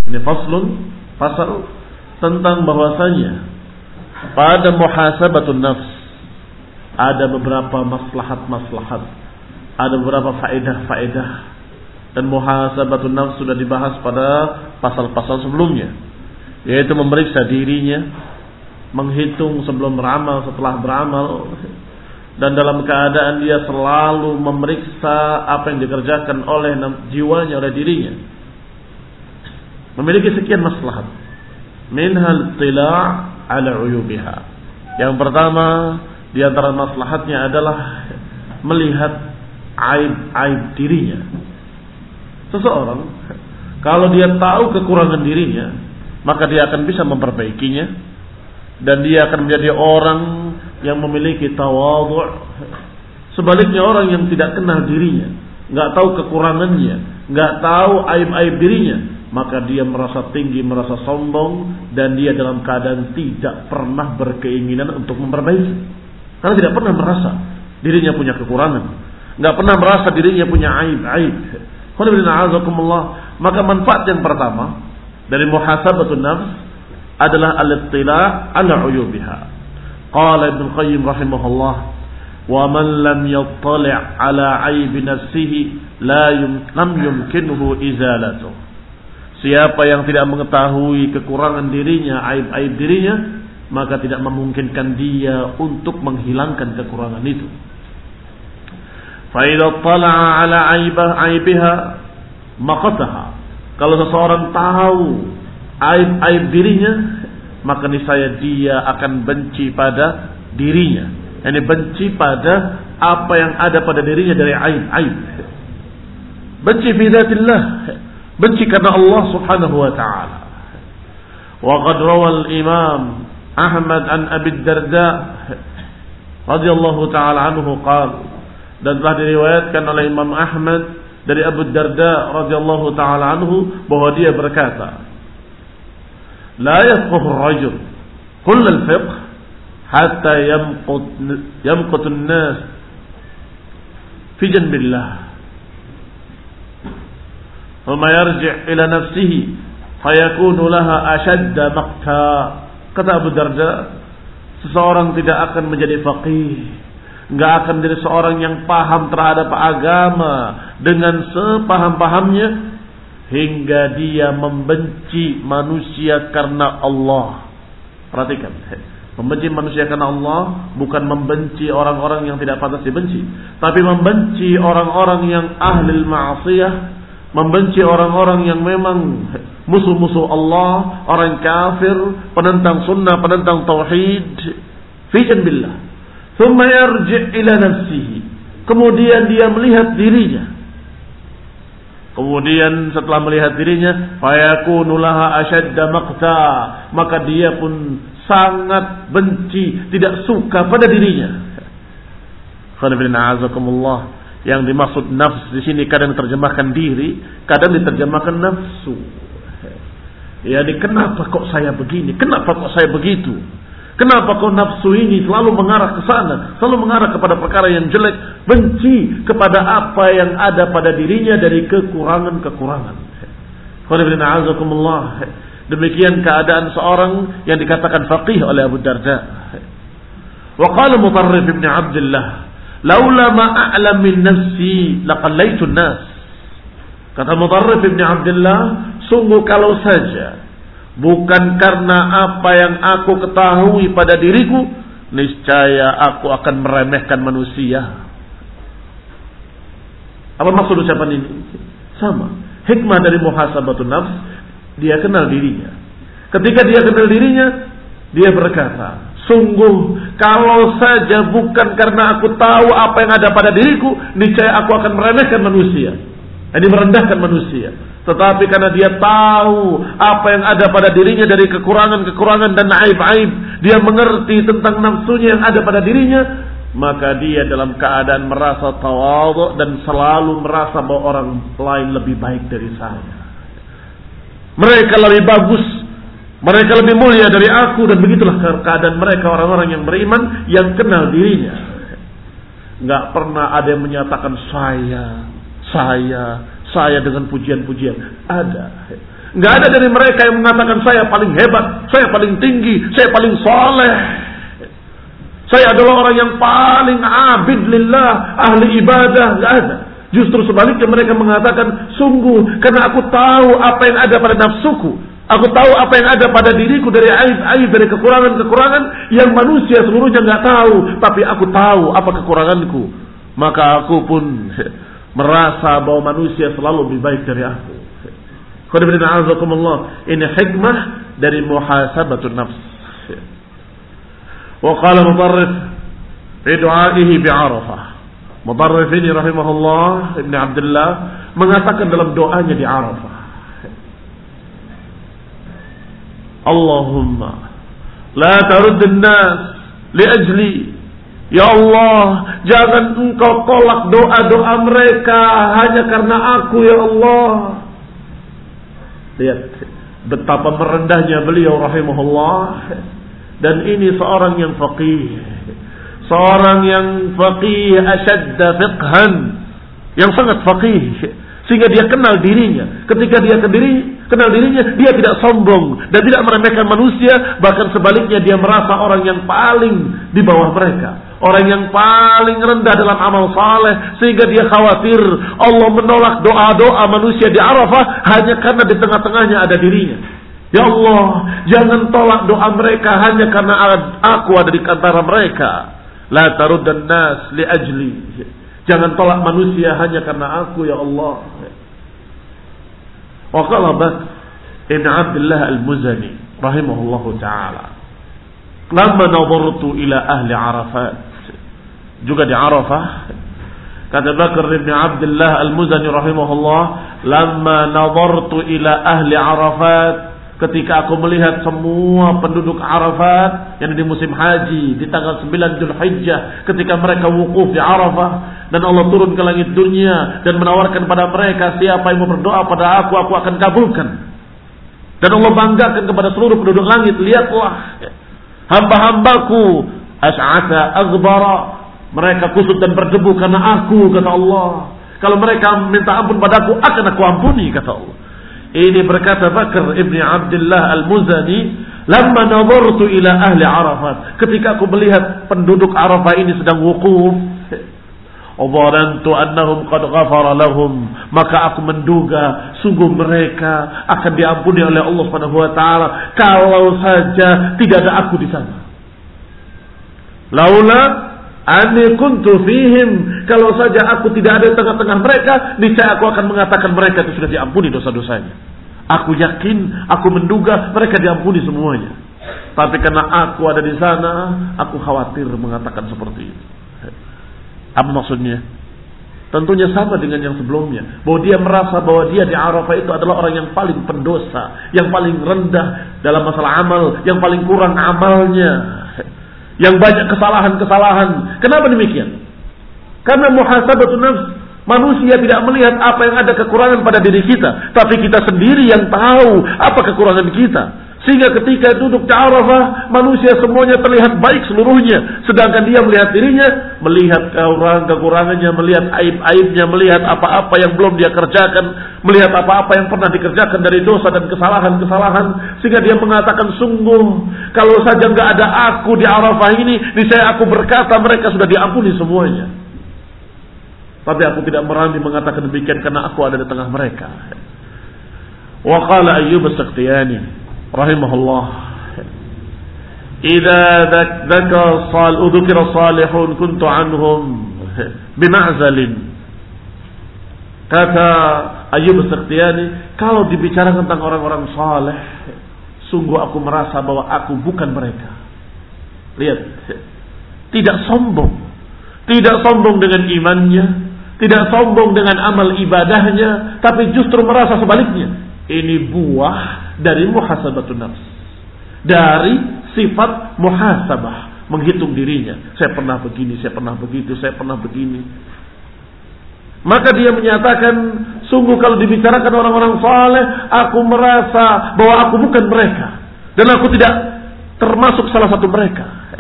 Ini pasal tentang bahwasanya pada muhasabatun nafs ada beberapa maslahat-maslahat, ada beberapa faedah-faedah, dan muhasabatun nafs sudah dibahas pada pasal-pasal sebelumnya, yaitu memeriksa dirinya, menghitung sebelum beramal, setelah beramal, dan dalam keadaan dia selalu memeriksa apa yang dikerjakan oleh jiwanya, oleh dirinya, memiliki sekian maslahat. Minhal tila' ala uyubiha. Yang pertama di antara maslahatnya adalah melihat aib-aib dirinya. Seseorang kalau dia tahu kekurangan dirinya, maka dia akan bisa memperbaikinya, dan dia akan menjadi orang yang memiliki tawadhu'. Sebaliknya orang yang tidak kenal dirinya, enggak tahu kekurangannya, enggak tahu aib-aib dirinya, maka dia merasa tinggi, merasa sombong, dan dia dalam keadaan tidak pernah berkeinginan untuk memperbaiki. Karena tidak pernah merasa dirinya punya kekurangan, enggak pernah merasa dirinya punya aib-aib. Maka manfaat yang pertama dari muhasabatun nafs adalah al-ittila' ala uyubiha. Qala Ibnu Qayyim rahimahullah, wa man lam yattali' ala aibi nafsihi lam yumkinuhu izalatuh. Siapa yang tidak mengetahui kekurangan dirinya, aib-aib dirinya, maka tidak memungkinkan dia untuk menghilangkan kekurangan itu. Fa idza tala'a ala aibiha maqataha. Kalau seseorang tahu aib-aib dirinya, maka niscaya dia akan benci pada dirinya. Yani benci pada apa yang ada pada dirinya dari aib-aib. Benci fi dzatillah, benci karena Allah Subhanahu wa taala. Wa qad rawal Imam Ahmad an Abi Darda radhiyallahu taala anhu qala, dan telah diriwayatkan oleh Imam Ahmad dari Abu Darda radhiyallahu taala anhu bahwa dia berkata, la yafqahu ar-rajul kull al-fiqh hatta yamqut an-nas fi janbillah thumma yarji' ila nafsihi fayakunu laha ashadda maqta. Kata Abu Darda, seseorang tidak akan menjadi faqih, enggak akan menjadi seorang yang paham terhadap agama dengan sepaham-pahamnya hingga dia membenci manusia karena Allah. Perhatikan, membenci manusia karena Allah bukan membenci orang-orang yang tidak pantas dibenci, tapi membenci orang-orang yang ahli ma'siyah, membenci orang-orang yang memang musuh-musuh Allah, orang kafir, penentang sunnah, penentang tauhid, fi janbillah. Thumma yarji' ila nafsihi. Kemudian dia melihat dirinya. Kemudian setelah melihat dirinya, fayakunu laha ashadda maqta, maka dia pun sangat benci, tidak suka pada dirinya. Khairullahi. Yang dimaksud nafs di sini kadang diterjemahkan diri, kadang diterjemahkan nafsu. Ya, kenapa kok saya begini? Kenapa kok saya begitu? Kenapa kok nafsu ini selalu mengarah ke sana, selalu mengarah kepada perkara yang jelek, benci kepada apa yang ada pada dirinya dari kekurangan-kekurangan. Demikian keadaan seorang yang dikatakan faqih oleh Abu Darda. Wa qala Mutarrif ibn Abdullah, laula ma a'lam min nafsi laqallaitu an-nas. Kata Mutarrif ibn Abdullah, sungguh kalau saja bukan karena apa yang aku ketahui pada diriku, niscaya aku akan meremehkan manusia. Apa maksud ucapan ini? Sama. Hikmah dari muhasabatun nafs, dia kenal dirinya. Ketika dia kenal dirinya, dia berkata, sungguh kalau saja bukan karena aku tahu apa yang ada pada diriku, niscaya aku akan meremehkan manusia. Ini merendahkan manusia. Tetapi karena dia tahu apa yang ada pada dirinya dari kekurangan-kekurangan dan aib-aib, dia mengerti tentang nafsunya yang ada pada dirinya, maka dia dalam keadaan merasa tawadhu dan selalu merasa bahwa orang lain lebih baik dari saya. Mereka lebih bagus, mereka lebih mulia dari aku, dan begitulah keadaan mereka orang-orang yang beriman yang kenal dirinya. Enggak pernah ada yang menyatakan saya dengan pujian-pujian. Ada. Nggak ada dari mereka yang mengatakan saya paling hebat, saya paling tinggi, saya paling soleh, saya adalah orang yang paling abid lillah, ahli ibadah. Nggak ada. Justru sebaliknya mereka mengatakan, sungguh karena aku tahu apa yang ada pada nafsuku, aku tahu apa yang ada pada diriku dari aib-aib, dari kekurangan-kekurangan yang manusia seluruhnya nggak tahu, tapi aku tahu apa kekuranganku. Maka aku pun merasa bahwa manusia selalu lebih baik dari aku. Ini hikmah dari muhasabatun nafs. Wa qala Mutarrif fi du'aihi bi Arafah. Mutarrif ini rahimahullah Ibn Abdullah mengatakan dalam doanya di Arafah, Allahumma la tarudd an-nas li ajli. Ya Allah, jangan engkau tolak doa-doa mereka hanya karena aku, ya Allah. Lihat betapa merendahnya beliau rahimahullah. Dan ini seorang yang faqih, seorang yang faqih asyadda fiqhan, yang sangat faqih, sehingga dia kenal dirinya. Ketika dia kenal dirinya, dia tidak sombong dan tidak meremehkan manusia. Bahkan sebaliknya, dia merasa orang yang paling di bawah mereka, orang yang paling rendah dalam amal saleh, sehingga dia khawatir Allah menolak doa-doa manusia di Arafah hanya karena di tengah-tengahnya ada dirinya. Ya Allah, jangan tolak doa mereka hanya karena aku ada di antara mereka. La taruddan nas li ajli. Jangan tolak manusia hanya karena aku, ya Allah. Wa qala Bakr ibn Abdullah al-Muzani rahimahullahu ta'ala, lamma nadartu ila ahli Arafat, juga di Arafah, kata Bakr ibn Abdullah al-Muzani rahimahullah, lamma nadartu ila ahli Arafat, ketika aku melihat semua penduduk Arafat yang di musim haji di tanggal 9 Dzulhijjah, ketika mereka wukuf di Arafah dan Allah turun ke langit dunia dan menawarkan pada mereka, siapa yang mau berdoa pada aku akan kabulkan. Dan Allah banggakan kepada seluruh penduduk langit, lihatlah hamba-hambaku as'atha aghbara, mereka kusut dan berdebu karena aku, kata Allah. Kalau mereka minta ampun padaku, akan aku ampuni, kata Allah. Ini berkata Bakr ibn Abdullah al-Muzani, lamma nadartu ila ahli Arafat, ketika aku melihat penduduk Arafah ini sedang wukuf, dhanantu annahum qad ghafara lahum, maka aku menduga sungguh mereka akan diampuni oleh Allah Subhanahu wa taala kalau saja tidak ada aku di sana. Laula ani kuntu fihim, kalau saja aku tidak ada di tengah-tengah mereka, niscaya aku akan mengatakan mereka itu sudah diampuni dosa-dosanya. Aku yakin, aku menduga mereka diampuni semuanya. Tapi karena aku ada di sana, aku khawatir mengatakan seperti itu. Apa maksudnya? Tentunya sama dengan yang sebelumnya, bahwa dia merasa bahwa dia di Arafah itu adalah orang yang paling pendosa, yang paling rendah dalam masalah amal, yang paling kurang amalnya, yang banyak kesalahan-kesalahan. Kenapa demikian? Karena muhasabatun nafs, manusia tidak melihat apa yang ada kekurangan pada diri kita, tapi kita sendiri yang tahu apa kekurangan kita. Sehingga ketika duduk di Arafah, manusia semuanya terlihat baik seluruhnya, sedangkan dia melihat dirinya, melihat kekurangannya, melihat aib-aibnya, melihat apa-apa yang belum dia kerjakan, melihat apa-apa yang pernah dikerjakan dari dosa dan kesalahan-kesalahan, sehingga dia mengatakan, sungguh kalau saja nggak ada aku di Arafah ini, niscaya aku berkata mereka sudah diampuni semuanya. Tapi aku tidak berani mengatakan demikian karena aku ada di tengah mereka. Wa qala Ayyub as-Sakhtiyani rahimahullah, idza dzukira salihun kuntu anhum bima'zalin. Kata Ayyub as-Sakhtiyani, kalau dibicarakan tentang orang-orang saleh, sungguh aku merasa bahwa aku bukan mereka. Lihat, tidak sombong dengan imannya, tidak sombong dengan amal ibadahnya, tapi justru merasa sebaliknya. Ini buah dari muhasabatun nafs, dari sifat muhasabah, menghitung dirinya. Saya pernah begini, saya pernah begitu, saya pernah begini. Maka dia menyatakan, sungguh kalau dibicarakan orang-orang saleh, aku merasa bahwa aku bukan mereka, dan aku tidak termasuk salah satu mereka.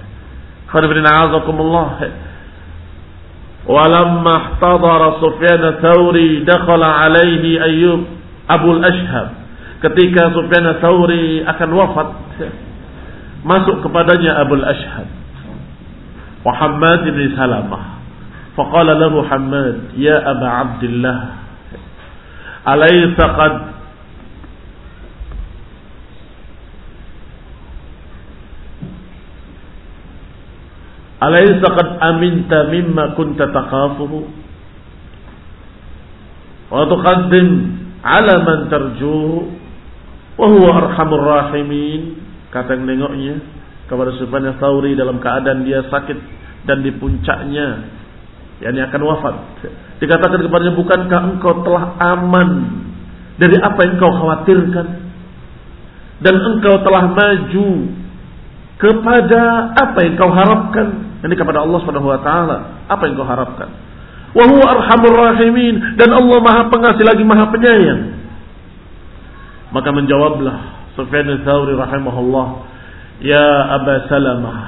Walamma ihtadara Sufyan ats-Tsauri dakhala alaihi Ayyub Abul Ashhab. ketika Sufyan Ats-Tsauri akan wafat, masuk kepadanya Abul Ashhab wa Hammad bin Salamah. Faqala lahu Hammad, ya Aba Abdillah, alaysa qad aminta mimma kunta taqafuhu wa tuqaddim ala man tarjuhu wa huwa arhamur rahimin. Kata yang nengoknya kepada Sufyan Ats-Tsauri dalam keadaan dia sakit dan di puncaknya, yakni akan wafat. Dikatakan kepadanya, bukankah engkau telah aman dari apa yang engkau khawatirkan, dan engkau telah maju kepada apa yang engkau harapkan, ini kepada Allah Subhanahu wa taala, apa yang engkau harapkan. Wa huwa arhamur rahimin, dan Allah Maha Pengasih lagi Maha Penyayang. Maka menjawablah Sufyan Ats-Tsauri rahimahullah, ya Aba Salamah,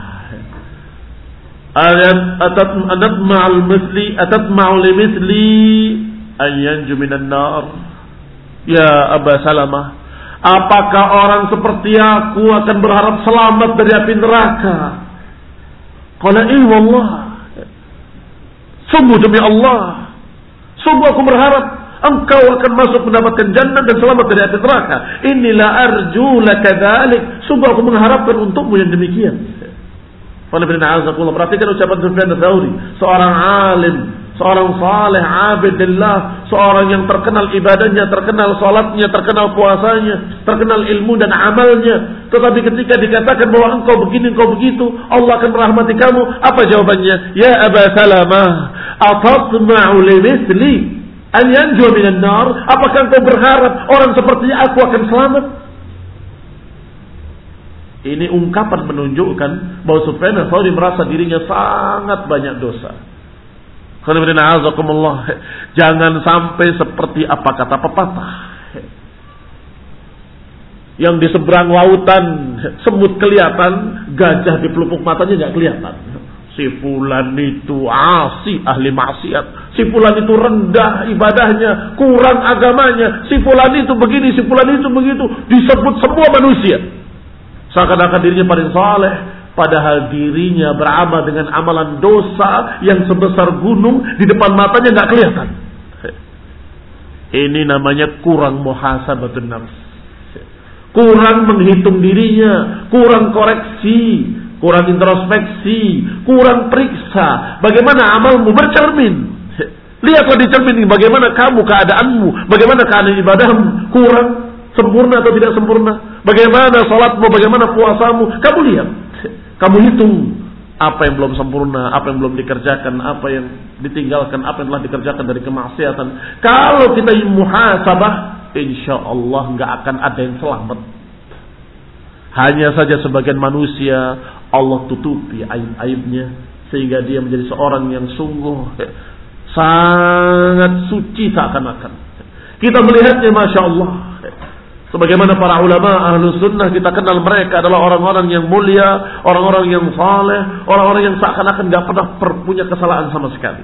atatma'u limithli an yanju minan nar. Ya Aba Salamah, apakah orang seperti aku akan berharap selamat dari api neraka? Qala wallah, sungguh demi Allah, sungguh aku berharap engkau akan masuk mendapatkan jannah dan selamat dari api neraka. Inilah arju laka dzalik, sungguh aku mengharapkan untukmu yang demikian. Perhatikan ucapan Sufyan Ats-Tsauri, seorang alim, seorang saleh, abidillah, seorang yang terkenal ibadahnya, terkenal salatnya, terkenal puasanya, terkenal ilmu dan amalnya. Tetapi ketika dikatakan bahwa engkau begini, engkau begitu, Allah akan merahmati kamu, apa jawabannya? Ya Aba Salamah, atatma'u limithli an yanju minan nar? Apakah engkau berharap orang seperti aku akan selamat? Ini ungkapan menunjukkan bahwa Sufyan Ats-Tsauri merasa dirinya sangat banyak dosa. Jangan sampai seperti apa kata pepatah, yang di seberang lautan semut kelihatan, gajah di pelupuk matanya nggak kelihatan. Si fulan itu asi, ahli maksiat. Si fulan itu rendah ibadahnya, kurang agamanya. Si fulan itu begini, si fulan itu begitu. Disebut semua manusia seakan-akan dirinya paling saleh, padahal dirinya beramal dengan amalan dosa yang sebesar gunung, di depan matanya nggak kelihatan. Ini namanya kurang muhasabatun nafs, kurang menghitung dirinya, kurang koreksi, kurang introspeksi, kurang periksa bagaimana amalmu bercermin. Lihatlah di cermin bagaimana kamu, keadaanmu, bagaimana keadaan ibadahmu, kurang sempurna atau tidak sempurna, bagaimana salatmu, bagaimana puasamu. Kamu lihat, kamu hitung apa yang belum sempurna, apa yang belum dikerjakan, apa yang ditinggalkan, apa yang telah dikerjakan dari kemaksiatan. Kalau kita muhasabah, insyaallah nggak akan ada yang selamat. Hanya saja sebagian manusia Allah tutupi aib-aibnya sehingga dia menjadi seorang yang sungguh sangat suci seakan-akan. Kita melihatnya, masya Allah. Sebagaimana para ulama ahlus sunnah, kita kenal mereka adalah orang-orang yang mulia, orang-orang yang saleh, orang-orang yang seakan-akan gak pernah punya kesalahan sama sekali.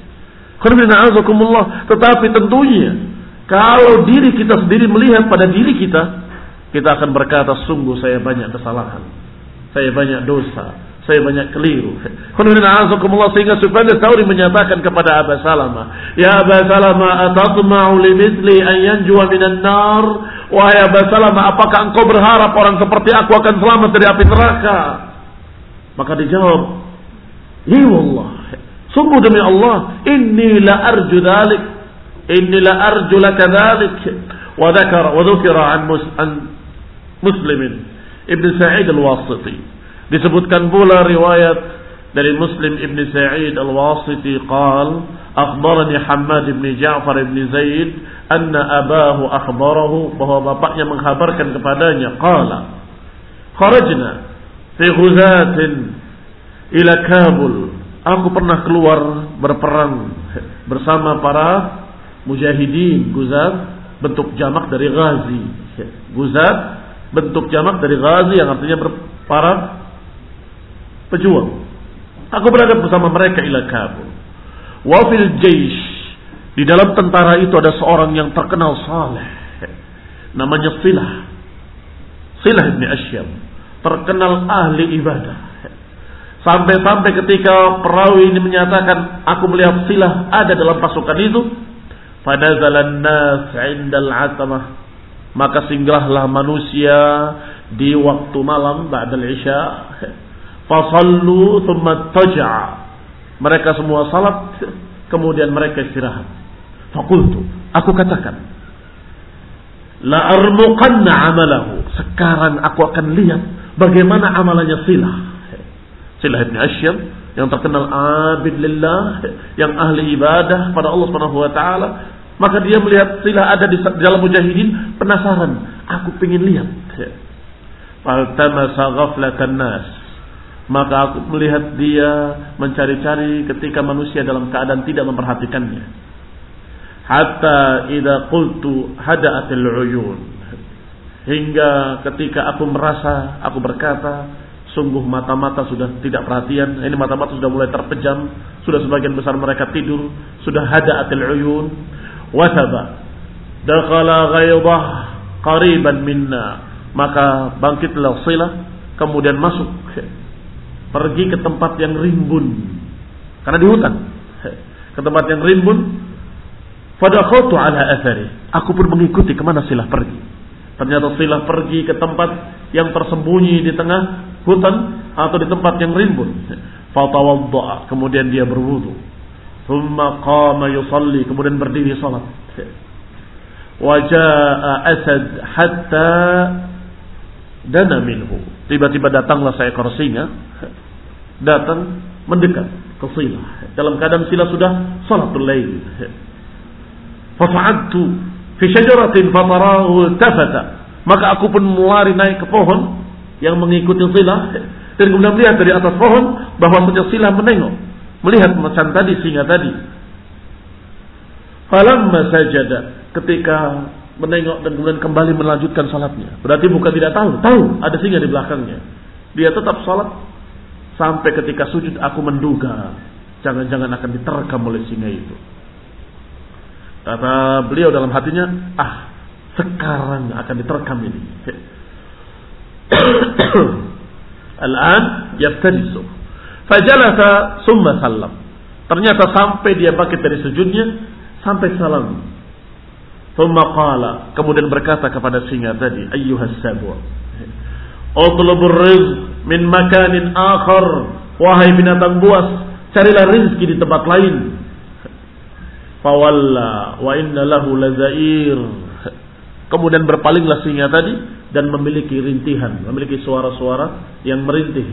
Tetapi tentunya kalau diri kita sendiri melihat pada diri kita, kita akan berkata, sungguh saya banyak kesalahan, saya banyak dosa, saya banyak keliru. Sehingga Sufyan Ats-Tsauri menyatakan kepada Aba Salamah, ya Aba Salamah, atatma'u limithli an yanjuwa minan nar? Wahai Aba Salamah, apakah engkau berharap orang seperti aku akan selamat dari api neraka? Maka dijawab, ya Allah, sungguh demi Allah, inni la arju dzalik, inni la arju laka dzalik. Wa dzukira an Muslim Ibn Sa'id Al-Wasiti, disebutkan pula riwayat dari Muslim Ibn Sa'id Al-Wasiti qal akhbarani Hammad ibn Ja'far ibn Zaid anna abahu akhbarahu, bahwa bapaknya mengkhabarkan kepadanya, qala kharajna fi ghuzatin ila Kabul, aku pernah keluar berperang bersama para mujahidin. Guzat bentuk jamak dari ghazi, guzat bentuk jamak dari ghazi yang artinya para pejuang. Aku berangkat bersama mereka ila Kabul. Wa fil jaysh, di dalam tentara itu ada seorang yang terkenal saleh. namanya Silah. Silah bin Asyam terkenal ahli ibadah. Sampai-sampai ketika perawi ini menyatakan, aku melihat Silah ada dalam pasukan itu, fanazalan nas 'indal 'atamah, maka singgahlah manusia di waktu malam ba'dal isya, fasallu thumma taja'a, mereka semua salat kemudian mereka istirahat. Faqultu, aku katakan, la armuqanna 'amalahu, sekarang aku akan lihat bagaimana amalannya Silah. Silah bin Asyam yang terkenal abid lillah, yang ahli ibadah pada Allah Subhanahu wa taala. Maka dia melihat Silah ada di dalam mujahidin, penasaran, aku ingin lihat. Faltamasa ghaflatan nas, maka aku melihat dia mencari-cari ketika manusia dalam keadaan tidak memperhatikannya. Hatta idza qultu hada'atil uyun, hingga ketika aku merasa, aku berkata, sungguh mata-mata sudah tidak perhatian. Ini mata-mata sudah mulai terpejam, sudah sebagian besar mereka tidur, sudah hada'atil uyun. Wasaba dakhala ghaidah qariban minna, maka bangkitlah Silah kemudian masuk, pergi ke tempat yang rimbun, karena di hutan, ke tempat yang rimbun. Fadakhaltu ala athari, aku pun mengikuti kemana Silah pergi. Ternyata Silah pergi ke tempat yang tersembunyi di tengah hutan atau di tempat yang rimbun. Fatawadda, kemudian dia berwudu. Thumma qama yusalli, kemudian berdiri salat. Wajaa asad hatta dana minhu, tiba-tiba datanglah seekor singa, datang mendekat ke Silah dalam keadaan Silah sudah salatul lail. Fafa'adtu fi syajaratin fatarahu tafata, maka aku pun melari naik ke pohon yang mengikuti Silah, dan kemudian melihat dari atas pohon bahwa Silah menengok, melihat macam tadi singa tadi. Falamma sajada, ketika menengok dan kemudian kembali melanjutkan salatnya, berarti bukan tidak tahu ada singa di belakangnya. Dia tetap salat sampai ketika sujud, aku menduga jangan-jangan akan diterkam oleh singa itu. Kata beliau dalam hatinya, sekarang akan diterkam ini. Al-an yaftarisu. Fajalasa summa sallam. Ternyata sampai dia bangkit dari sujudnya, sampai salam. Summa qala, kemudian berkata kepada singa tadi, ayyuhas sabu, utlubur rizq min makanin akhar, wahai binatang buas, carilah rezeki di tempat lain. Fawalla wa inna lahu lazair, kemudian berpalinglah singa tadi dan memiliki rintihan, memiliki suara-suara yang merintih.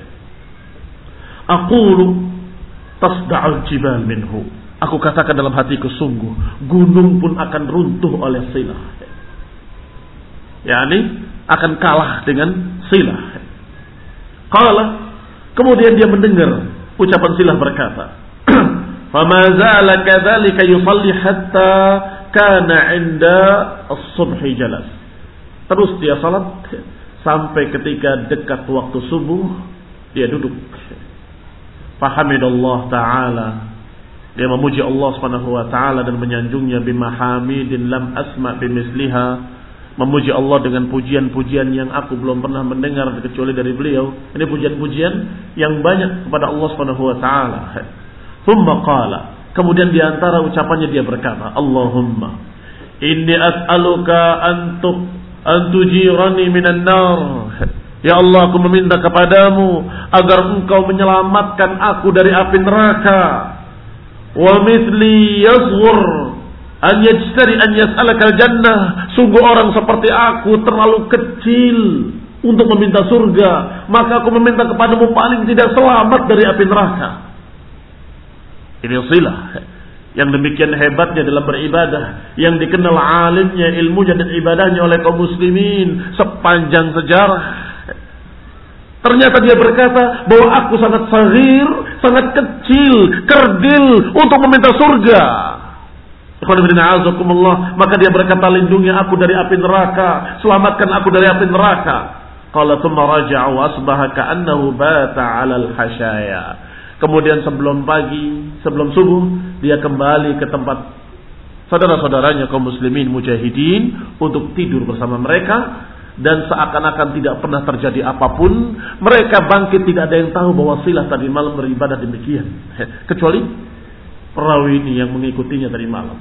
Aqulu tasda'ul jibal minhu, aku katakan dalam hatiku, sungguh gunung pun akan runtuh oleh Silah, yakni akan kalah dengan Silah. Qala, kemudian dia mendengar ucapan Silah berkata, fama zala kadzalika yusalli hatta kana 'inda as-subhi jalas. Terus dia salat sampai ketika dekat waktu subuh dia duduk. Fahamidallah ta'ala, dia memuji Allah Subhanahu wa taala dan menyanjungnya bimahamidin lam asma bimisliha, memuji Allah dengan pujian-pujian yang aku belum pernah mendengar kecuali dari beliau. Ini pujian-pujian yang banyak kepada Allah Subhanahu wa taala. Thumma qala, kemudian di antara ucapannya dia berkata, Allahumma inni as'aluka an tujirani minan nar. Ya Allah, aku meminta kepadamu agar engkau menyelamatkan aku dari api neraka. Wa mithli yazghur an yajtari an yas'alakal jannah. Sungguh orang seperti aku terlalu kecil untuk meminta surga, maka aku meminta kepadamu paling tidak selamat dari api neraka. Ini Silah yang demikian hebatnya dalam beribadah, yang dikenal alimnya, ilmunya dan ibadahnya oleh kaum muslimin sepanjang sejarah. Ternyata dia berkata bahwa aku sangat saghir, sangat kecil, kerdil untuk meminta surga. Maka dia berkata, lindungi aku dari api neraka, selamatkan aku dari api neraka. Qala thumma raja'a wa asbaha ka'annahu bata 'alal hasyaya. Kemudian sebelum pagi, sebelum subuh, dia kembali ke tempat saudara-saudaranya kaum muslimin mujahidin untuk tidur bersama mereka, dan seakan-akan tidak pernah terjadi apapun. Mereka bangkit, tidak ada yang tahu bahwa Silah tadi malam beribadah demikian, kecuali perawi ini yang mengikutinya tadi malam.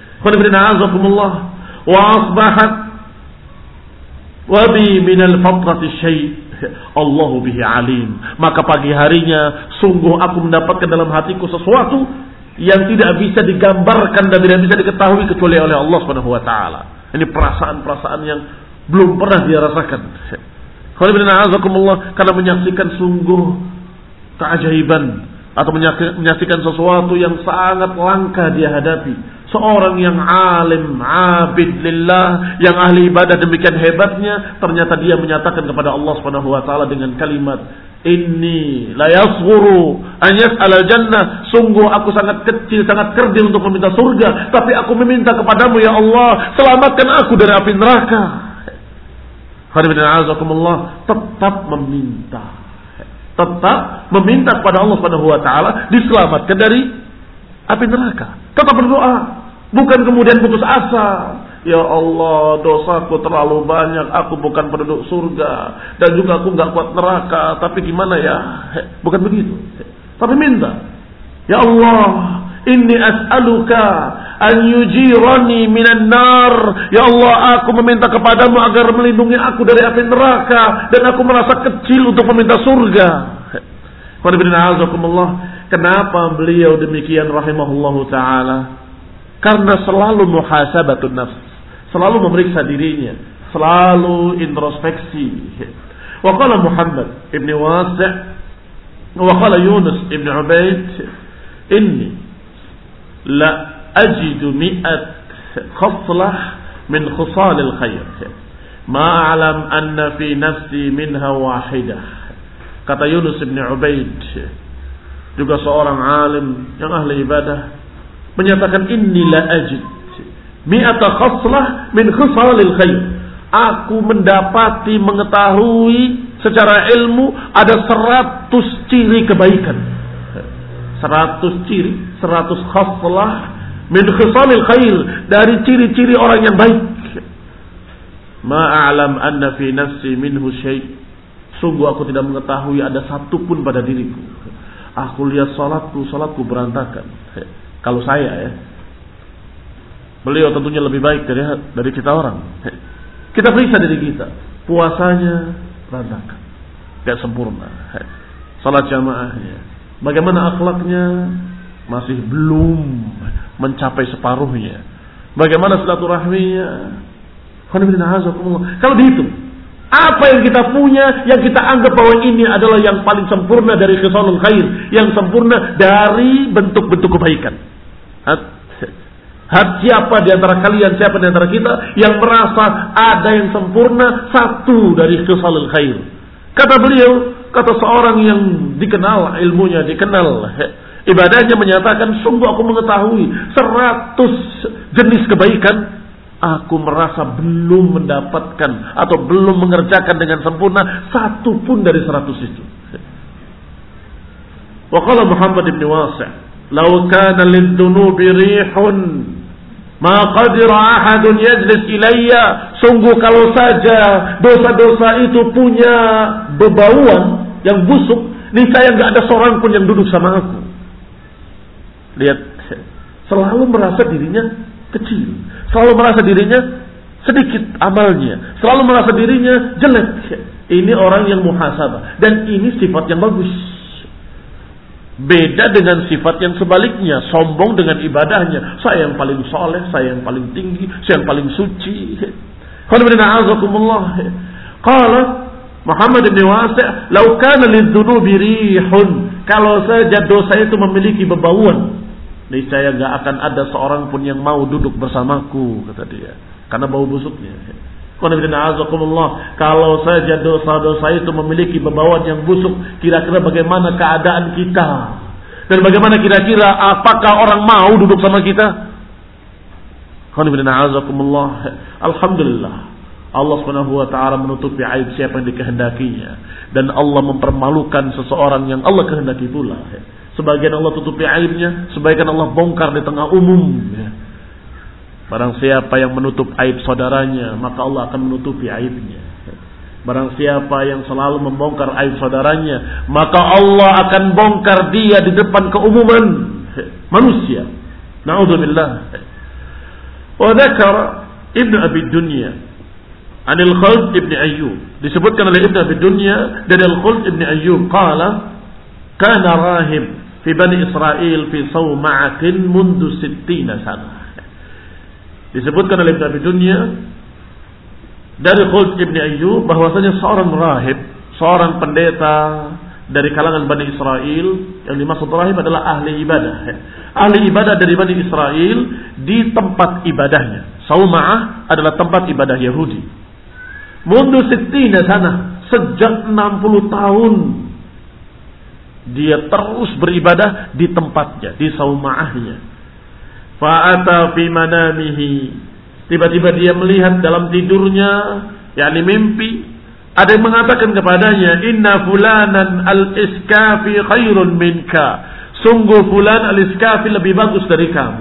Wa asbahat wa bi minal fatrati syai' Allahu bihi alim. Maka pagi harinya sungguh aku mendapatkan dalam hatiku sesuatu yang tidak bisa digambarkan dan tidak bisa diketahui kecuali oleh Allah Subhanahu wa taala. Ini perasaan-perasaan yang belum pernah dia rasakan. Karena menyaksikan sungguh keajaiban atau menyaksikan sesuatu yang sangat langka dia hadapi. Seorang yang alim, abid lillah, yang ahli ibadah demikian hebatnya, ternyata dia menyatakan kepada Allah Subhanahu wa taala dengan kalimat, "Inni la yasghuru an yas'al al-jannah." Sungguh aku sangat kecil, sangat kerdil untuk meminta surga, tapi aku meminta kepadamu ya Allah, selamatkan aku dari api neraka. Tetap meminta kepada Allah Subhanahu wa taala diselamatkan dari api neraka. Tetap berdoa, bukan kemudian putus asa. Ya Allah, dosaku terlalu banyak, aku bukan penduduk surga, dan juga aku enggak kuat neraka, tapi gimana ya? Bukan begitu. Tapi minta, ya Allah, inni as'aluka an yujirani minan nar. Ya Allah, aku meminta kepadamu agar melindungi aku dari api neraka, dan aku merasa kecil untuk meminta surga. Kenapa beliau demikian rahimahullahu ta'ala? Karena selalu muhasabatun nafs, selalu memeriksa dirinya, selalu introspeksi. Wa qala Muhammad ibn Wasi' wa qala Yunus ibn Ubaid, inni la ajidu mi'at khaslah min khusalil khair ma a'lam anna fi nafsi minha wahidah. Kata Yunus ibn Ubaid, juga seorang alim yang ahli ibadah, menyatakan inni la ajid mi'ata khaslah min khusalil khair. Aku mendapati, mengetahui secara ilmu ada 100 ciri kebaikan. 100 ciri, 100 khaslah min khisalil khair, dari ciri-ciri orang yang baik. Ma a'lam anna fi nafsi minhu syai'. Sungguh aku tidak mengetahui ada satu pun pada diriku. Aku lihat salatku berantakan. Kalau saya ya, beliau tentunya lebih baik dari kita orang. Kita periksa diri kita, puasanya berantakan, tidak sempurna. Salat jamaahnya, bagaimana akhlaknya, masih belum mencapai separuhnya. Bagaimana silaturahminya? Kalau dihitung, apa yang kita punya, yang kita anggap bahwa ini adalah yang paling sempurna dari khisalul khair, yang sempurna dari bentuk-bentuk kebaikan. Siapa di antara kalian, siapa di antara kita yang merasa ada yang sempurna satu dari khisalul khair? Kata beliau, kata seorang yang dikenal ilmunya, dikenal ibadahnya, menyatakan, sungguh aku mengetahui 100 jenis kebaikan, aku merasa belum mendapatkan atau belum mengerjakan dengan sempurna satu pun dari 100 itu. Wa qala Muhammad ibn Wasi', "Law kana lid-dunubi rihun ma qadira ahadun yajlis ilayya." Sungguh kalau saja dosa-dosa itu punya bebauan yang busuk, niscaya enggak ada seorang pun yang duduk sama aku. Lihat, selalu merasa dirinya kecil, selalu merasa dirinya sedikit amalnya, selalu merasa dirinya jelek. Ini orang yang muhasabah, dan ini sifat yang bagus. Beda dengan sifat yang sebaliknya, sombong dengan ibadahnya. Saya yang paling soleh, saya yang paling tinggi, saya yang paling suci. Qala Muhammad bin Wasi', "Lau kana lidzunubi rihun." Kalau saja dosa itu memiliki bebauan, niscaya enggak akan ada seorang pun yang mau duduk bersamaku, kata dia, karena bau busuknya. Kalau saja dosa-dosa itu memiliki bebauan yang busuk, kira-kira bagaimana keadaan kita? Dan bagaimana kira-kira apakah orang mau duduk sama kita? Alhamdulillah, Allah Subhanahu wa taala menutupi aib siapa yang dikehendakinya, dan Allah mempermalukan seseorang yang Allah kehendaki pula. Sebagian Allah tutupi aibnya, sebagian Allah bongkar di tengah umum. Barang siapa yang menutup aib saudaranya, maka Allah akan menutupi aibnya. Barang siapa yang selalu membongkar aib saudaranya, maka Allah akan bongkar dia di depan keumuman manusia. Na'udzubillah. Wa dzakara Ibnu Abi Dunya Anil Khuld ibn Ayyub, disebutkan oleh Ibnu Abi Dunya dari Al-Khuld ibn Ayyub qala kana rahib fi Bani Israil fi sawma'atin mundu 60 sana. Disebutkan oleh Ibnu Abi Dunya dari Khuld ibn Ayyub bahwasanya seorang rahib, seorang pendeta dari kalangan Bani Israel, yang dimaksud rahib adalah ahli ibadah. Ahli ibadah dari Bani Israel di tempat ibadahnya. Sauma'ah adalah tempat ibadah Yahudi. Mundu 60 sana, sejak 60 tahun dia terus beribadah di tempatnya, di Sauma'ahnya. Fa'ata fi manamihi, tiba-tiba dia melihat dalam tidurnya, yakni mimpi, ada yang mengatakan kepadanya, inna fulanan al-iskafi khairun minka, sungguh fulan al-iskafi lebih bagus dari kamu.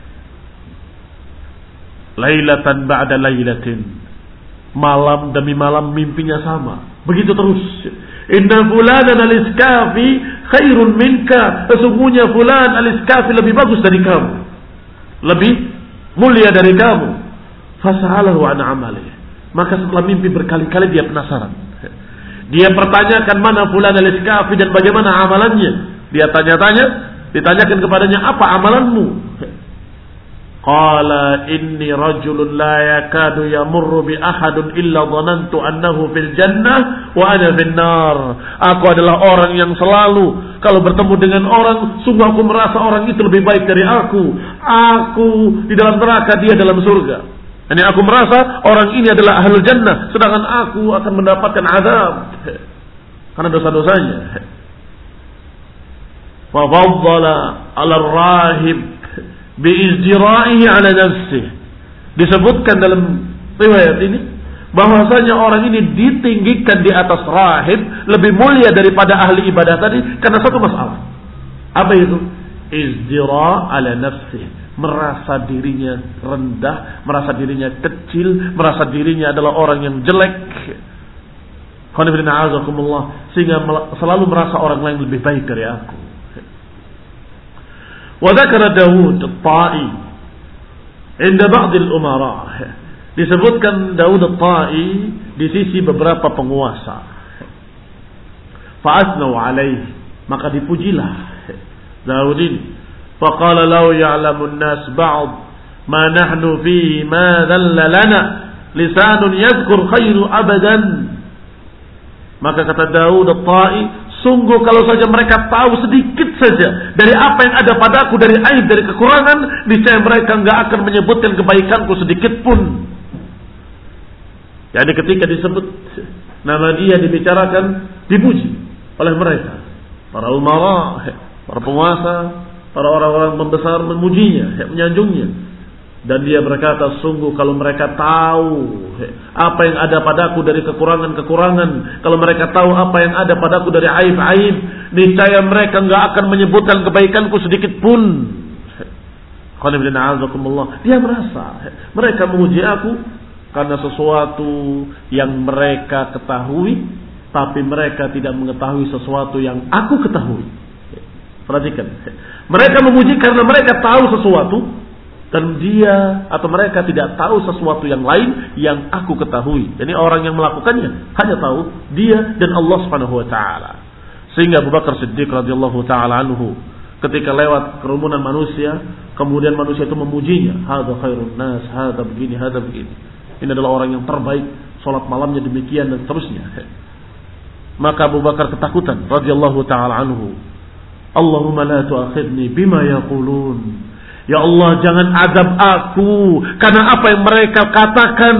Lailatan ba'da lailatin, malam demi malam mimpinya sama, begitu terus. Inna fulanan al-iskafi khairun minka, sesungguhnya fulan al-iskafi lebih bagus dari kamu, lebih mulia dari kamu. Fasahalahu an amalih, maka setelah mimpi berkali-kali dia penasaran. Dia pertanyakan mana fulan al-iskafi dan bagaimana amalannya. Dia ditanyakan kepadanya, apa amalanmu? Qala inni rajulun la yakadu yamurru bi ahadun illa dhanantu annahu fil jannah wa ana fin nar. Aku adalah orang yang selalu kalau bertemu dengan orang, sungguh aku merasa orang itu lebih baik dari aku. Aku di dalam neraka, dia dalam surga. Ini aku merasa orang ini adalah ahlul jannah, sedangkan aku akan mendapatkan azab karena dosa-dosanya. Fa faddala 'ala ar-rahib biizjira'ihi 'ala nafsihi. Disebutkan dalam riwayat ini bahwasanya orang ini ditinggikan di atas rahib, lebih mulia daripada ahli ibadah tadi karena satu masalah. Apa itu? Izdira' 'ala nafsihi, merasa dirinya rendah, merasa dirinya kecil, merasa dirinya adalah orang yang jelek. Sehingga selalu merasa orang lain lebih baik dari aku. Wa dzakara Daud at-Ta'i inda ba'd al-umara. Disebutkan Daud at-Ta'i di sisi beberapa penguasa. Fa'asnau alaihi, maka dipujilah Daud ini. Faqala law ya'lamu an-nas ba'd ma nahnu fihi ma dhalla lana lisanun yadhkur khairu abadan. Maka kata Daud at-Ta'i, sungguh kalau saja mereka tahu sedikit saja dari apa yang ada padaku, dari aib, dari kekurangan, niscaya mereka enggak akan menyebutkan kebaikanku sedikit pun. Jadi ketika disebut nama dia, dibicarakan, dipuji oleh mereka, para umara, para penguasa, para orang-orang membesar memujinya, menyanjungnya. Dan dia berkata, sungguh kalau mereka tahu apa yang ada padaku dari kekurangan-kekurangan, kalau mereka tahu apa yang ada padaku dari aib-aib, niscaya mereka enggak akan menyebutkan kebaikanku sedikit pun. Dia merasa mereka memuji aku karena sesuatu yang mereka ketahui, tapi mereka tidak mengetahui sesuatu yang aku ketahui. Perhatikan, mereka memuji karena mereka tahu sesuatu, dan dia atau mereka tidak tahu sesuatu yang lain yang aku ketahui. Jadi orang yang melakukannya hanya tahu dia dan Allah Subhanahu wa taala. Sehingga Abu Bakar Siddiq radhiyallahu taala anhu ketika lewat kerumunan manusia, kemudian manusia itu memujinya, hadza khairun nas, hadza begini, hadza begini. Ini adalah orang yang terbaik, salat malamnya demikian dan seterusnya. Maka Abu Bakar ketakutan radhiyallahu taala anhu. Allahumma la tu'akhidni bima yaqulun. Ya Allah, jangan azab aku karena apa yang mereka katakan.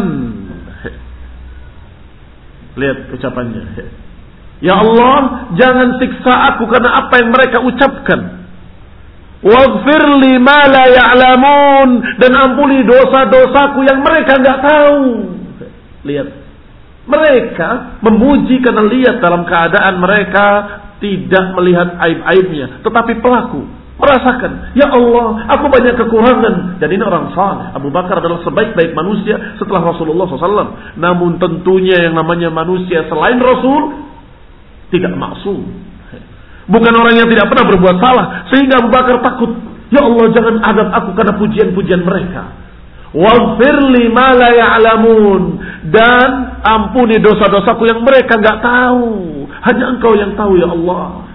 Lihat ucapannya. Ya Allah, jangan siksa aku karena apa yang mereka ucapkan. Waghfir li ma la ya'lamun, dan ampuni dosa-dosaku yang mereka enggak tahu. Lihat. Mereka memuji karena lihat dalam keadaan mereka tidak melihat aib-aibnya, tetapi pelaku Rasakan, ya Allah, aku banyak kekurangan. Dan ini orang saleh. Abu Bakar adalah sebaik-baik manusia setelah Rasulullah SAW. Namun tentunya yang namanya manusia selain Rasul tidak maksum. Bukan orang yang tidak pernah berbuat salah. Sehingga Abu Bakar takut, ya Allah, jangan adab aku karena pujian-pujian mereka. Waghfirli ma la ya'lamun, dan ampuni dosa-dosaku yang mereka enggak tahu. Hanya Engkau yang tahu, ya Allah.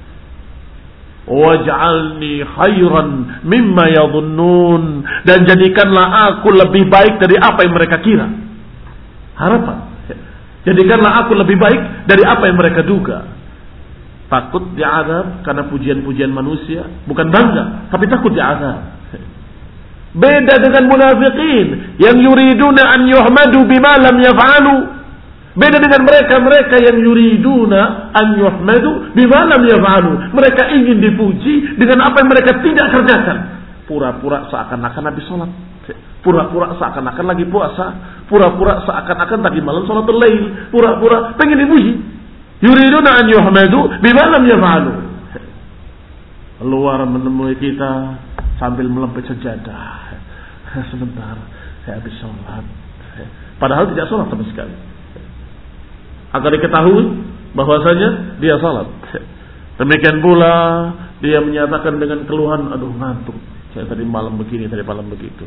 Waj'alni khairan mimma yadhunnun, dan jadikanlah aku lebih baik dari apa yang mereka kira. Harapan. Jadikanlah aku lebih baik dari apa yang mereka duga. Takut diazab karena pujian-pujian manusia, bukan bangga, tapi takut diazab. Beda dengan munafikin yang yuriduna an yuhmadu bima lam yaf'alu. Beda dengan mereka yang yuriduna an yuhmadu bima lam yaf'alu. Mereka ingin dipuji dengan apa yang mereka tidak kerjakan. Pura-pura seakan-akan habis sholat, pura-pura seakan-akan lagi puasa, pura-pura seakan-akan tadi malam sholatul lail, pura-pura pengen dipuji. Yuriduna an yuhmadu bima lam yaf'alu. Keluar menemui kita sambil melempet sejadah. Sebentar, saya habis sholat. Padahal tidak sholat sama sekali. Agar diketahui bahwasanya dia sholat. Demikian pula dia menyatakan dengan keluhan, aduh ngantuk, saya tadi malam begini, tadi malam begitu.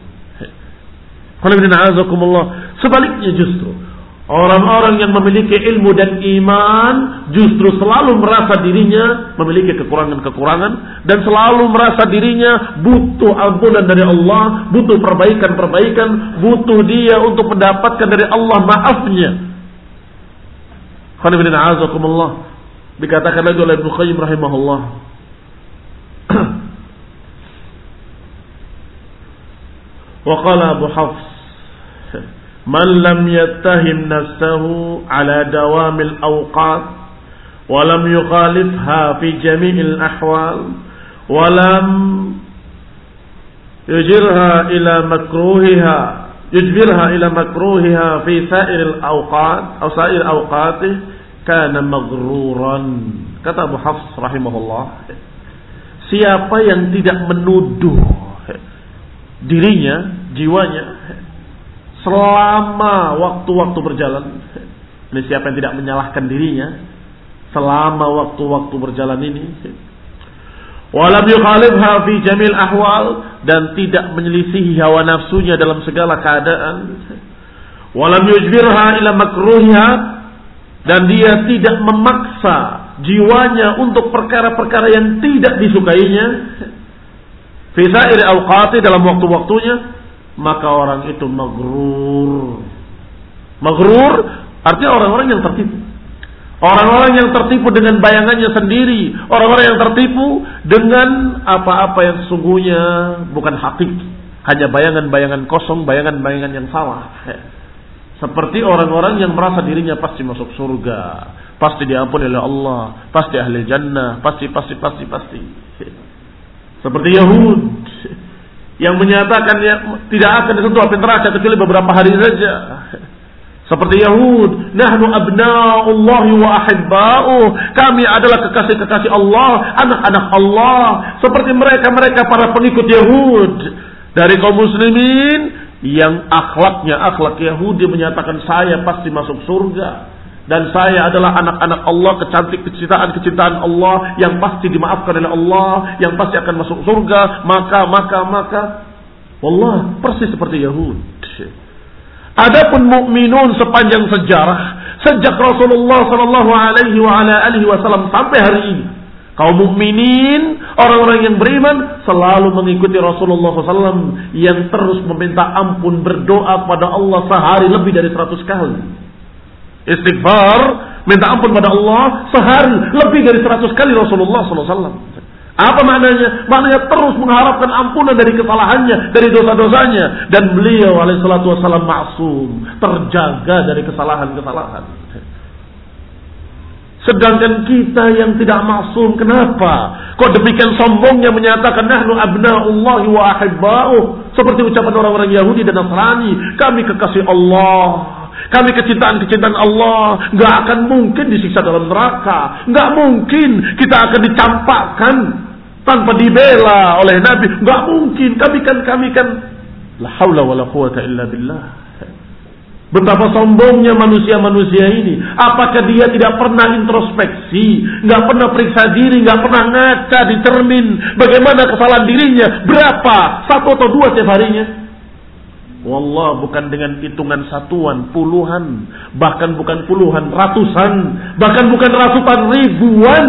Sebaliknya justru orang-orang yang memiliki ilmu dan iman justru selalu merasa dirinya memiliki kekurangan-kekurangan dan selalu merasa dirinya butuh ampunan dari Allah, butuh perbaikan-perbaikan, butuh dia untuk mendapatkan dari Allah maafnya. Dikatakan lagi oleh Ibnu Qayyim rahimahullah, wa qala Abu Hafs, man lam yattahim nafsahu ala dawamil awqat wa lam yukhalifha fi jami'il ahwal wa lam yujirha ila makruhiha fi sa'iril awqat atau sa'ir awqatih kana maghruran. Kata Abu Hafs rahimahullah, siapa yang tidak menuduh dirinya, jiwanya selama waktu-waktu berjalan. Ini siapa yang tidak menyalahkan dirinya selama waktu-waktu berjalan ini. Walam yukhalifha fi jamil ahwal, dan tidak menyelisihi hawa nafsunya dalam segala keadaan. Walam yujbirha ila makruhiha, dan dia tidak memaksa jiwanya untuk perkara-perkara yang tidak disukainya. Fi sa'iri awqati, dalam waktu-waktunya, maka orang itu maghrur. Maghrur artinya orang-orang yang tertipu. Orang-orang yang tertipu dengan bayangannya sendiri. Orang-orang yang tertipu dengan apa-apa yang sesungguhnya bukan hakiki. Hanya bayangan-bayangan kosong, bayangan-bayangan yang salah. Seperti orang-orang yang merasa dirinya pasti masuk surga, pasti diampuni oleh Allah, pasti ahli jannah, pasti. Seperti Yahud yang menyatakan tidak akan disentuh api neraka kecuali beberapa hari saja. Seperti Yahud, nahnu abna'ullahi wa ahibba'uh, kami adalah kekasih-kekasih Allah, anak-anak Allah. Seperti mereka para pengikut Yahud dari kaum muslimin yang akhlaknya akhlak Yahudi, menyatakan saya pasti masuk surga dan saya adalah anak-anak Allah, kecintaan Allah yang pasti dimaafkan oleh Allah, yang pasti akan masuk surga. Maka wallah persis seperti Yahud. Adapun mukminun sepanjang sejarah, sejak Rasulullah sallallahu alaihi wasallam sampai hari ini, kaum mukminin, orang-orang yang beriman selalu mengikuti Rasulullah SAW yang terus meminta ampun, berdoa pada Allah sehari lebih dari 100 kali. Istighfar, minta ampun pada Allah sehari lebih dari 100 kali Rasulullah SAW. Apa maknanya? Maknanya terus mengharapkan ampunan dari kesalahannya, dari dosa-dosanya. Dan beliau alaihissalatu wassalam maksum, terjaga dari kesalahan-kesalahan. Sedangkan kita yang tidak maksum, kenapa? Kok demikian sombongnya menyatakan nahnu abna'ullahi wa ahibba'uh, seperti ucapan orang-orang Yahudi dan Nasrani, kami kekasih Allah, kami kecintaan Allah, gak akan mungkin disiksa dalam neraka, gak mungkin kita akan dicampakkan tanpa dibela oleh Nabi. Enggak mungkin, kami kan la haula wala quwata illa billah. Betapa sombongnya manusia-manusia ini. Apakah dia tidak pernah introspeksi, nggak pernah periksa diri, nggak pernah ngaca di cermin bagaimana kesalahan dirinya, berapa, 1 atau 2 setiap harinya? Wallah, bukan dengan hitungan satuan, puluhan, bahkan bukan puluhan, ratusan, bahkan bukan ratusan, ribuan.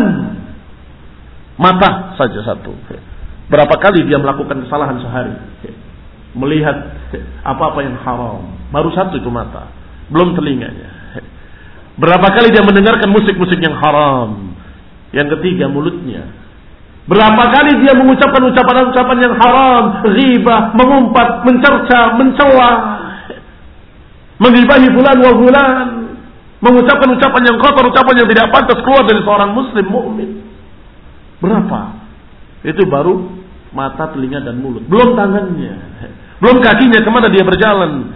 Mata saja satu. Berapa kali dia melakukan kesalahan sehari? Melihat apa-apa yang haram. Baru satu itu mata, belum telinganya. Berapa kali dia mendengarkan musik-musik yang haram. Yang ketiga mulutnya. Berapa kali dia mengucapkan ucapan-ucapan yang haram, ghibah, mengumpat, mencerca, mencela, menggibahi fulan wa fulan, mengucapkan ucapan yang kotor, ucapan yang tidak pantas keluar dari seorang muslim mukmin. Berapa? Itu baru mata, telinga dan mulut. Belum tangannya, belum kakinya, kemana dia berjalan.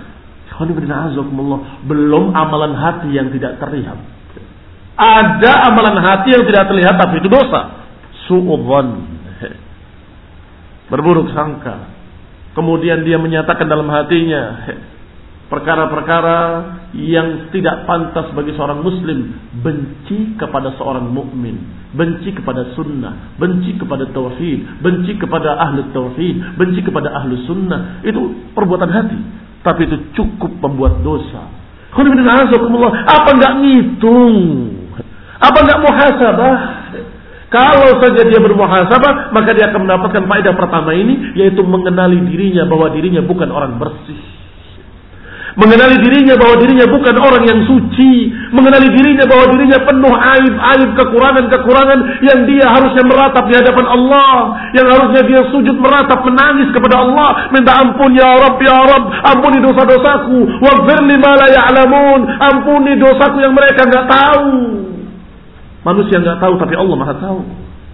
Belum amalan hati yang tidak terlihat. Ada amalan hati yang tidak terlihat tapi itu dosa. Su'udzan, berburuk sangka. Kemudian dia menyatakan dalam hatinya perkara-perkara yang tidak pantas bagi seorang muslim. Benci kepada seorang mukmin, benci kepada sunnah, benci kepada tauhid, benci kepada ahli tauhid, benci kepada ahli sunnah. Itu perbuatan hati, tapi itu cukup membuat dosa. Apa enggak ngitung? Apa enggak muhasabah? Kalau saja dia bermuhasabah, maka dia akan mendapatkan faedah pertama ini, yaitu mengenali dirinya bahwa dirinya bukan orang bersih. Mengenali dirinya bahwa dirinya bukan orang yang suci. Mengenali dirinya bahwa dirinya penuh aib-aib, kekurangan-kekurangan yang dia harusnya meratap di hadapan Allah. Yang harusnya dia sujud meratap, menangis kepada Allah. Minta ampun, ya Rabb, ya Rabb. Ampuni dosa-dosaku. Waghfirli ma la ya'lamun. Ampuni dosaku yang mereka enggak tahu. Manusia enggak tahu, tapi Allah Maha tahu.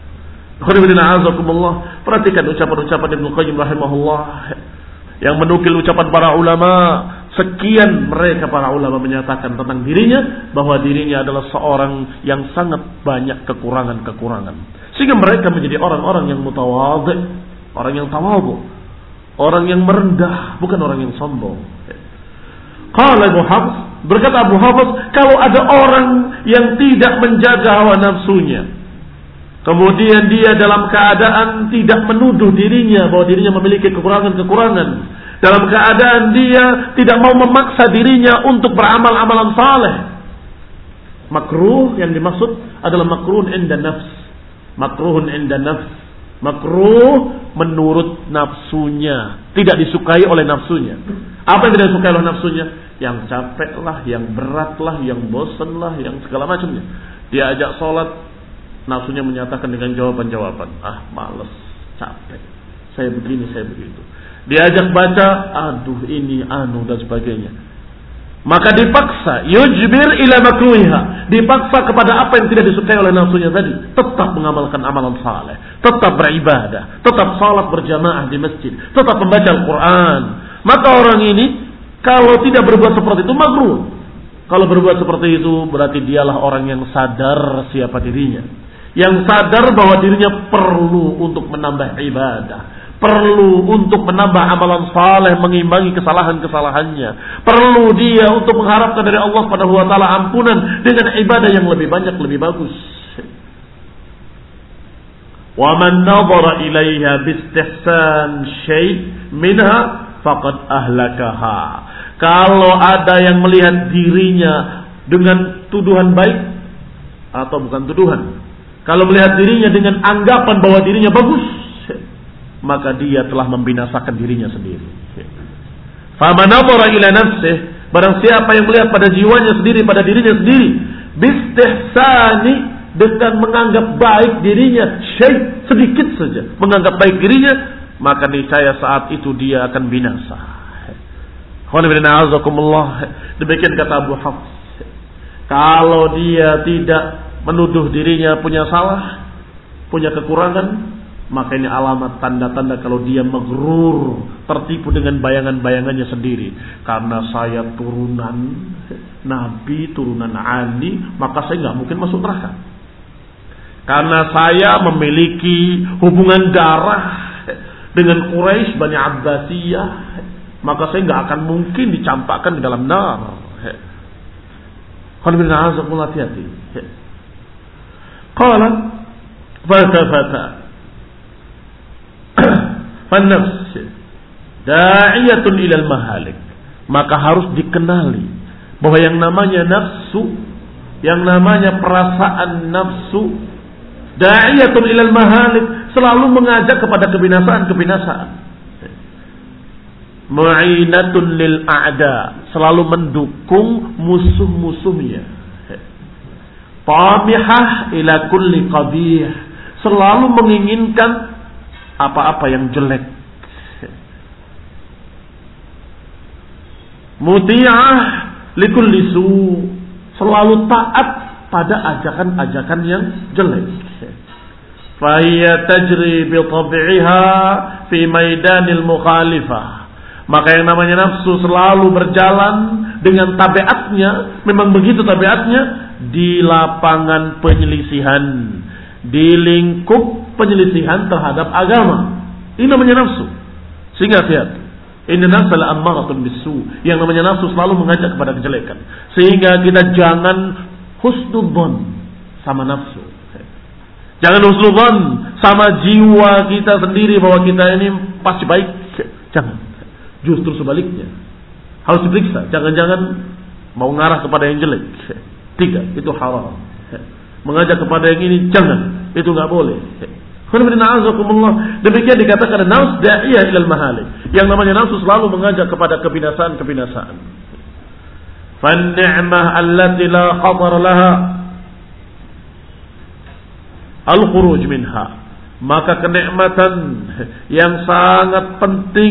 Perhatikan ucapan-ucapan Ibnu Qayyim rahimahullah yang menukil ucapan para ulama. Sekian mereka para ulama menyatakan tentang dirinya bahwa dirinya adalah seorang yang sangat banyak kekurangan-kekurangan. Sehingga mereka menjadi orang-orang yang mutawadhi, orang yang tawadhu, orang yang merendah, bukan orang yang sombong. Qala Abu Hafs, berkata Abu Hafs, kalau ada orang yang tidak menjaga hawa nafsunya, kemudian dia dalam keadaan tidak menuduh dirinya bahwa dirinya memiliki kekurangan-kekurangan, dalam keadaan dia tidak mau memaksa dirinya untuk beramal amalan saleh, makruh yang dimaksud adalah makruhun inda nafs, makruhun inda nafs, makruh menurut nafsunya, tidak disukai oleh nafsunya. Apa yang tidak disukai oleh nafsunya? Yang capek lah, yang berat lah, yang bosan lah, yang segala macamnya. Dia ajak sholat, nafsunya menyatakan dengan jawaban-jawaban, malas, capek, saya begini, saya begitu. Diajak baca, aduh ini, anu dan sebagainya. Maka dipaksa, yujbir ila makruhiha, dipaksa kepada apa yang tidak disukai oleh nafsunya tadi. Tetap mengamalkan amalan saleh, tetap beribadah, tetap salat berjamaah di masjid, tetap membaca Al-Quran. Maka orang ini kalau tidak berbuat seperti itu makruh. Kalau berbuat seperti itu berarti dialah orang yang sadar siapa dirinya, yang sadar bahwa dirinya perlu untuk menambah ibadah, perlu untuk menambah amalan saleh, mengimbangi kesalahan-kesalahannya. Perlu dia untuk mengharapkan dari Allah Subhanahu wa taala ampunan dengan ibadah yang lebih banyak, lebih bagus. Wa man nadhara ilaiha bistihsan syai' minha faqad ahlakaha. Kalau ada yang melihat dirinya dengan tuduhan baik atau bukan tuduhan, kalau melihat dirinya dengan anggapan bahwa dirinya bagus, maka dia telah membinasakan dirinya sendiri. Faman nadhara ila nafsihi, barang siapa yang melihat pada jiwanya sendiri, pada dirinya sendiri, bistihsani, dengan menganggap baik dirinya, syai' sedikit saja menganggap baik dirinya, maka niscaya saat itu dia akan binasa. Demikian kata Abu Hafs. Kalau dia tidak menuduh dirinya punya salah, punya kekurangan, maka ini alamat tanda-tanda kalau dia maghrur, tertipu dengan bayangan-bayangannya sendiri. Karena saya turunan Nabi, turunan Ali, maka saya nggak mungkin masuk neraka. Karena saya memiliki hubungan darah dengan Quraisy Bani Abbasiyah, maka saya nggak akan mungkin dicampakkan di dalam nar. Hati-hati. Qala fata fannafs da'iyatun ilal mahalik, maka harus dikenali bahwa yang namanya nafsu, yang namanya perasaan nafsu, da'iyatun ilal mahalik, selalu mengajak kepada kebinasaan-kebinasaan. Mu'inatun lil a'da, selalu mendukung musuh-musuhnya. Tamihah ila kulli qabih, selalu menginginkan apa-apa yang jelek. Muti'ah likulli su', selalu taat pada ajakan-ajakan yang jelek. Fahiya tajri bi tab'iha fi maidanil mukhalifah, maka yang namanya nafsu selalu berjalan dengan tabiatnya, memang begitu tabiatnya, di lapangan penyelisihan, di lingkup penyelisihan terhadap agama. Ini namanya nafsu. Sehingga hati-hati. Inna nafsa la'ammaratun bisu, yang namanya nafsu selalu mengajak kepada kejelekan. Sehingga kita jangan husnudzon sama nafsu. Jangan husnudzon sama jiwa kita sendiri bahwa kita ini pasti baik. Jangan. Justru sebaliknya, harus diperiksa. Jangan-jangan mau ngarah kepada yang jelek. 3, itu haram. Mengajak kepada yang ini, jangan. Itu nggak boleh. Demikian dikatakan nafs da'iyah ilal mahalik. Yang namanya nafsu selalu mengajak kepada kebinasaan-kebinasaan. Fan-ni'mah allati la khatar laha al-khuruj minha. Maka kenikmatan yang sangat penting,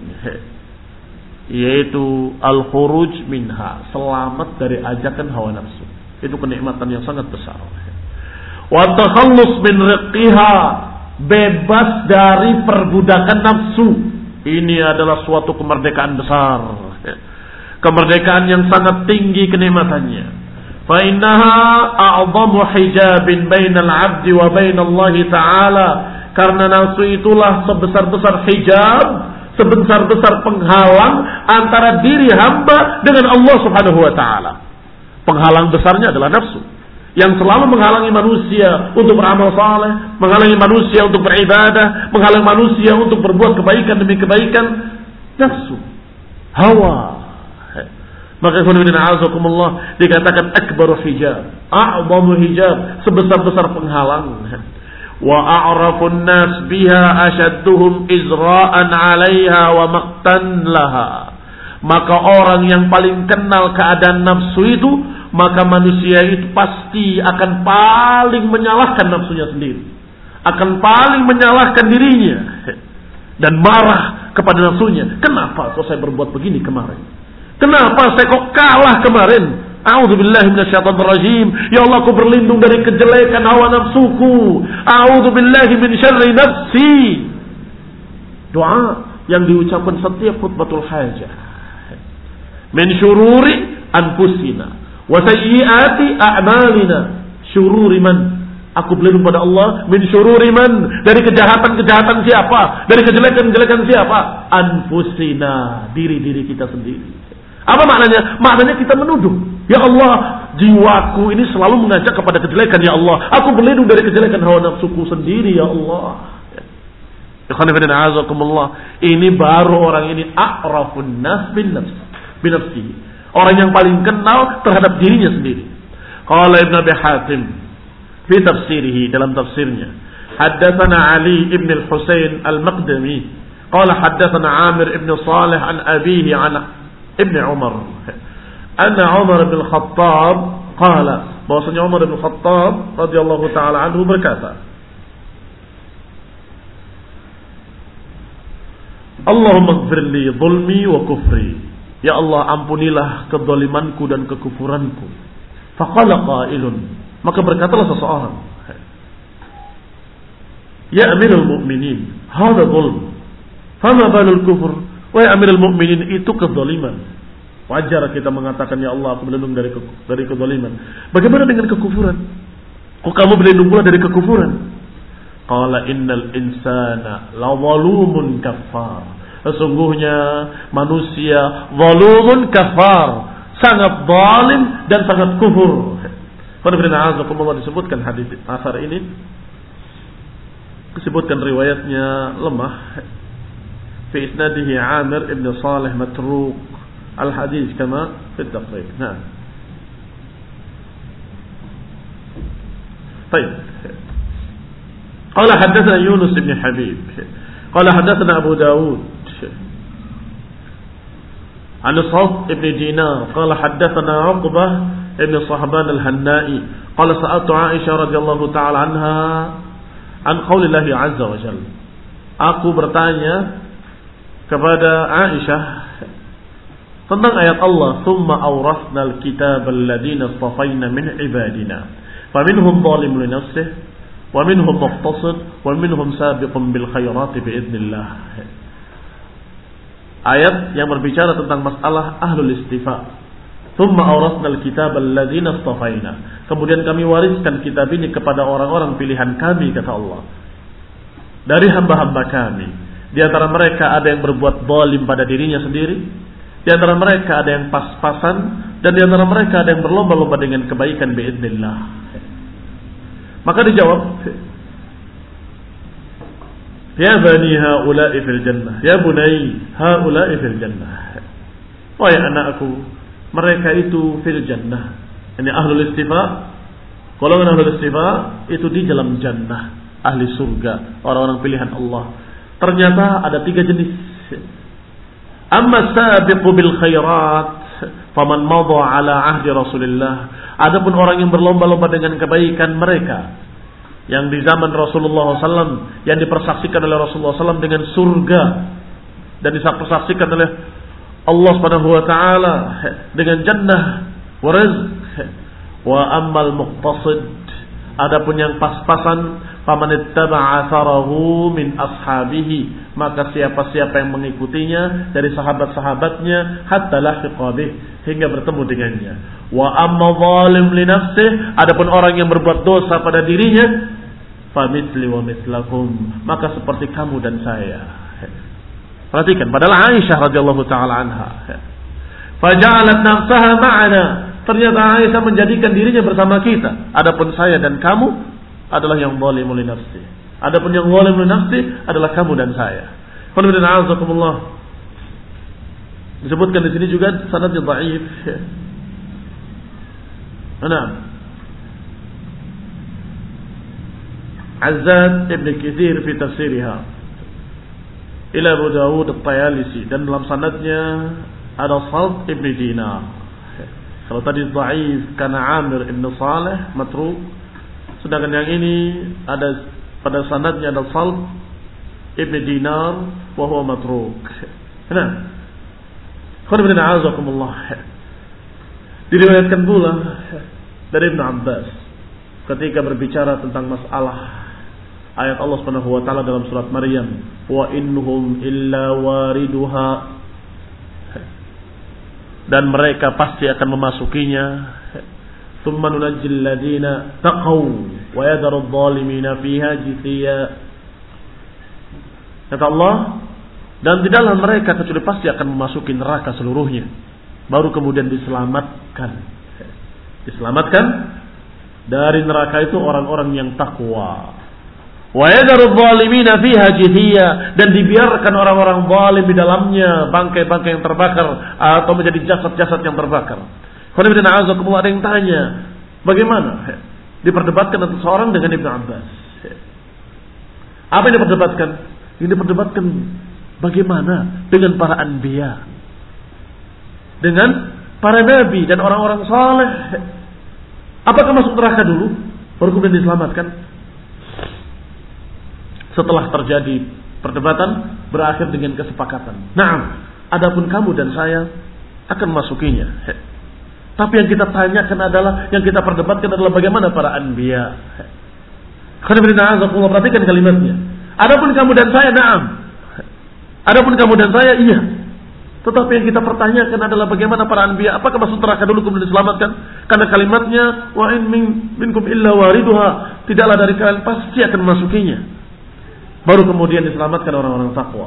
yaitu al-khuruj minha, selamat dari ajakan hawa nafsu. Itu kenikmatan yang sangat besar. Wa takhallus min riqiha, bebas dari perbudakan nafsu. Ini adalah suatu kemerdekaan besar, kemerdekaan yang sangat tinggi kenikmatannya. Fa innaha a'zamu hijabin bainal 'abdi wa bainallahi ta'ala, karena nafsu itulah sebesar-besar hijab, sebesar-besar penghalang antara diri hamba dengan Allah Subhanahu wa taala. Penghalang besarnya adalah nafsu yang selalu menghalangi manusia untuk beramal saleh, menghalangi manusia untuk beribadah, menghalangi manusia untuk berbuat kebaikan demi kebaikan. Nafsu, hawa. Maka azakumullah dikatakan akbaru hijab, a'zamu hijab, sebesar-besar penghalang. Wa a'rafun nas biha ashadduhum izra'an 'alaiha wa maqtan laha. Maka orang yang paling kenal keadaan nafsu itu, maka manusia itu pasti akan paling menyalahkan nafsunya sendiri, akan paling menyalahkan dirinya dan marah kepada nafsunya. Kenapa kok saya berbuat begini kemarin? Kenapa saya kok kalah kemarin? A'udzubillahi minasyaitonir rajim. Ya Allah, aku berlindung dari kejelekan hawa nafsuku. A'udzubillahi min syarri nafsi. Doa yang diucapkan setiap khutbatul hajah. Min syururi anfusina wa sayyiati a'malina. Syururi man, aku berlindung pada Allah. Min syururi man, dari kejahatan-kejahatan siapa? Dari kejelekan-kejelekan siapa? Anfusina, diri-diri kita sendiri. Apa maknanya? Maknanya kita menuduh, ya Allah, jiwaku ini selalu mengajak kepada kejelekan, ya Allah. Aku berlindung dari kejelekan hawa nafsuku sendiri, ya Allah. Ini baru orang ini a'rafun nas bin nafsi. Orang yang paling kenal terhadap dirinya sendiri. Qala Ibn Abi Hatim fi tafsirihi, dalam tafsirnya, haddatsana Ali ibn al-Husain al-Maqdami qala haddatsana Amir ibn Salih an abihi an Ibn Umar anna Umar bin Khattab qala, bahwasanya Umar bin Khattab radhiyallahu taala anhu berkata, Allahumma ighfir li dhulmi wa kufri, ya Allah, ampunilah kedzalimanku dan kekufuranku. Faqala qailun, maka berkatalah seseorang, ya Amirul Mukminin, hadza dhulm, fama balul kufur? Wahai Amirul Mukminin, itu kezaliman. Wajar kita mengatakan, ya Allah, aku berlindung dari kezaliman. Bagaimana dengan kekufuran? Kok kamu berlindung pula dari kekufuran? Qala innal insana la zalumun kafar. Sesungguhnya manusia zalumun kafar, sangat zalim dan sangat kufur. Qul disebutkan hadis asar ini, disebutkan riwayatnya lemah. Fi isnadihi Amir ibn Salih matruk. Al hadis kama fi taqrib. Nah. Baik. قال حدثنا يونس بن حبيب قال حدثنا أبو داود عن الصوت بن دينار قال حدثنا عقبة بن صحبان الهنائي قال سألت عائشة رضي الله تعالى عنها عن قول الله عز وجل. Aku bertanya kepada Aisyah tentang ayat Allah, "Tsumma awrasnal kitabal ladzina istafaina min ibadina, faminhum zalimun li nafsihi wa minhum muqtasid wa minhum sabiqun bil khairati biidznillah." Ayat yang berbicara tentang masalah ahlul istifa. Tsumma awrasnal kitabal ladzina istafaina. Kemudian kami wariskan kitab ini kepada orang-orang pilihan kami, kata Allah, dari hamba-hamba kami. Di antara mereka ada yang berbuat zalim pada dirinya sendiri, di antara mereka ada yang pas-pasan, dan di antara mereka ada yang berlomba-lomba dengan kebaikan biidznillah. Maka dijawab, ya bani haula'i fil jannah, ya bunai haula'i fil jannah. Wahai anakku, mereka itu fil jannah. Ini ahlul istifa. Golongan ahlul istifa itu di dalam jannah, ahli surga, orang-orang pilihan Allah. Ternyata ada 3 jenis. Amma sabiqu bil khairat faman madha ala ahdi Rasulillah. Adapun orang yang berlomba-lomba dengan kebaikan mereka yang di zaman Rasulullah SAW, yang dipersaksikan oleh Rasulullah SAW dengan surga dan dipersaksikan oleh Allah Subhanahu wa taala dengan jannah wa rizq. Wa ammal muqtasid, adapun yang pas-pasan, faman ittaba'a atharahu min ashabihi, maka siapa-siapa yang mengikutinya dari sahabat-sahabatnya hatta lahiqa bih, hingga bertemu dengannya. Wa amma zalim li nafsihi, adapun orang yang berbuat dosa pada dirinya, fa mithli wa mithlakum, maka seperti kamu dan saya. Perhatikan, padahal Aisyah radhiyallahu taala anha faja'alat nafsaha ma'ana, ternyata Aisyah menjadikan dirinya bersama kita. Adapun saya dan kamu adalah yang zalimul li nafsi. Adapun yang zalimul li nafsi adalah kamu dan saya. Qul inna a'udzubikumullah. Disebutkan di sini juga sanadnya dhaif. Nah, Azzad Ibn Katsir fi tafsirha ila Abu Dawud at-Tayalisi, dan dalam sanadnya ada Salt Ibn Dinar. Kalau tadi dhaif karena Amir Ibn Salih matruk, sedangkan yang ini ada pada sanadnya ada Salt Ibn Dinar wa huwa matruk. Nah, khairan a'azakumullah. Diriwayatkan pula dari Ibn Abbas ketika berbicara tentang masalah ayat Allah Subhanahu wa taala dalam surat Maryam, wa innahum illa wariduha, dan mereka pasti akan memasukinya. Tsumma nunajjil ladina taqaw wa yadharu adh-dhalimina fiha jithiya. Kata Allah, dan tidaklah mereka kecuali pasti akan memasuki neraka seluruhnya, baru kemudian diselamatkan. Diselamatkan dari neraka itu orang-orang yang takwa. Wa yadharu adh-dhalimina fiha jithiya, dan dibiarkan orang-orang zalim di dalamnya bangkai-bangkai yang terbakar atau menjadi jasad-jasad yang terbakar. Kalau ada yang tanya, bagaimana diperdebatkan antara seorang dengan Ibn Abbas? Apa yang diperdebatkan? Yang diperdebatkan bagaimana dengan para anbiya, dengan para nabi dan orang-orang saleh. Apakah masuk neraka dulu baru kemudian diselamatkan? Setelah terjadi perdebatan, berakhir dengan kesepakatan. Nah, adapun kamu dan saya akan masukinya. Tapi yang kita tanyakan adalah, yang kita perdebatkan adalah bagaimana para anbiya. Perhatikan kalimatnya. Adapun kamu dan saya, na'am. Adapun kamu dan saya, iya. Tetapi yang kita pertanyakan adalah bagaimana para anbiya, apakah masuk neraka dulu kemudian diselamatkan? Karena kalimatnya wa in minkum illa wariduha, tidaklah dari kalian pasti akan memasukinya. Baru kemudian diselamatkan orang-orang takwa.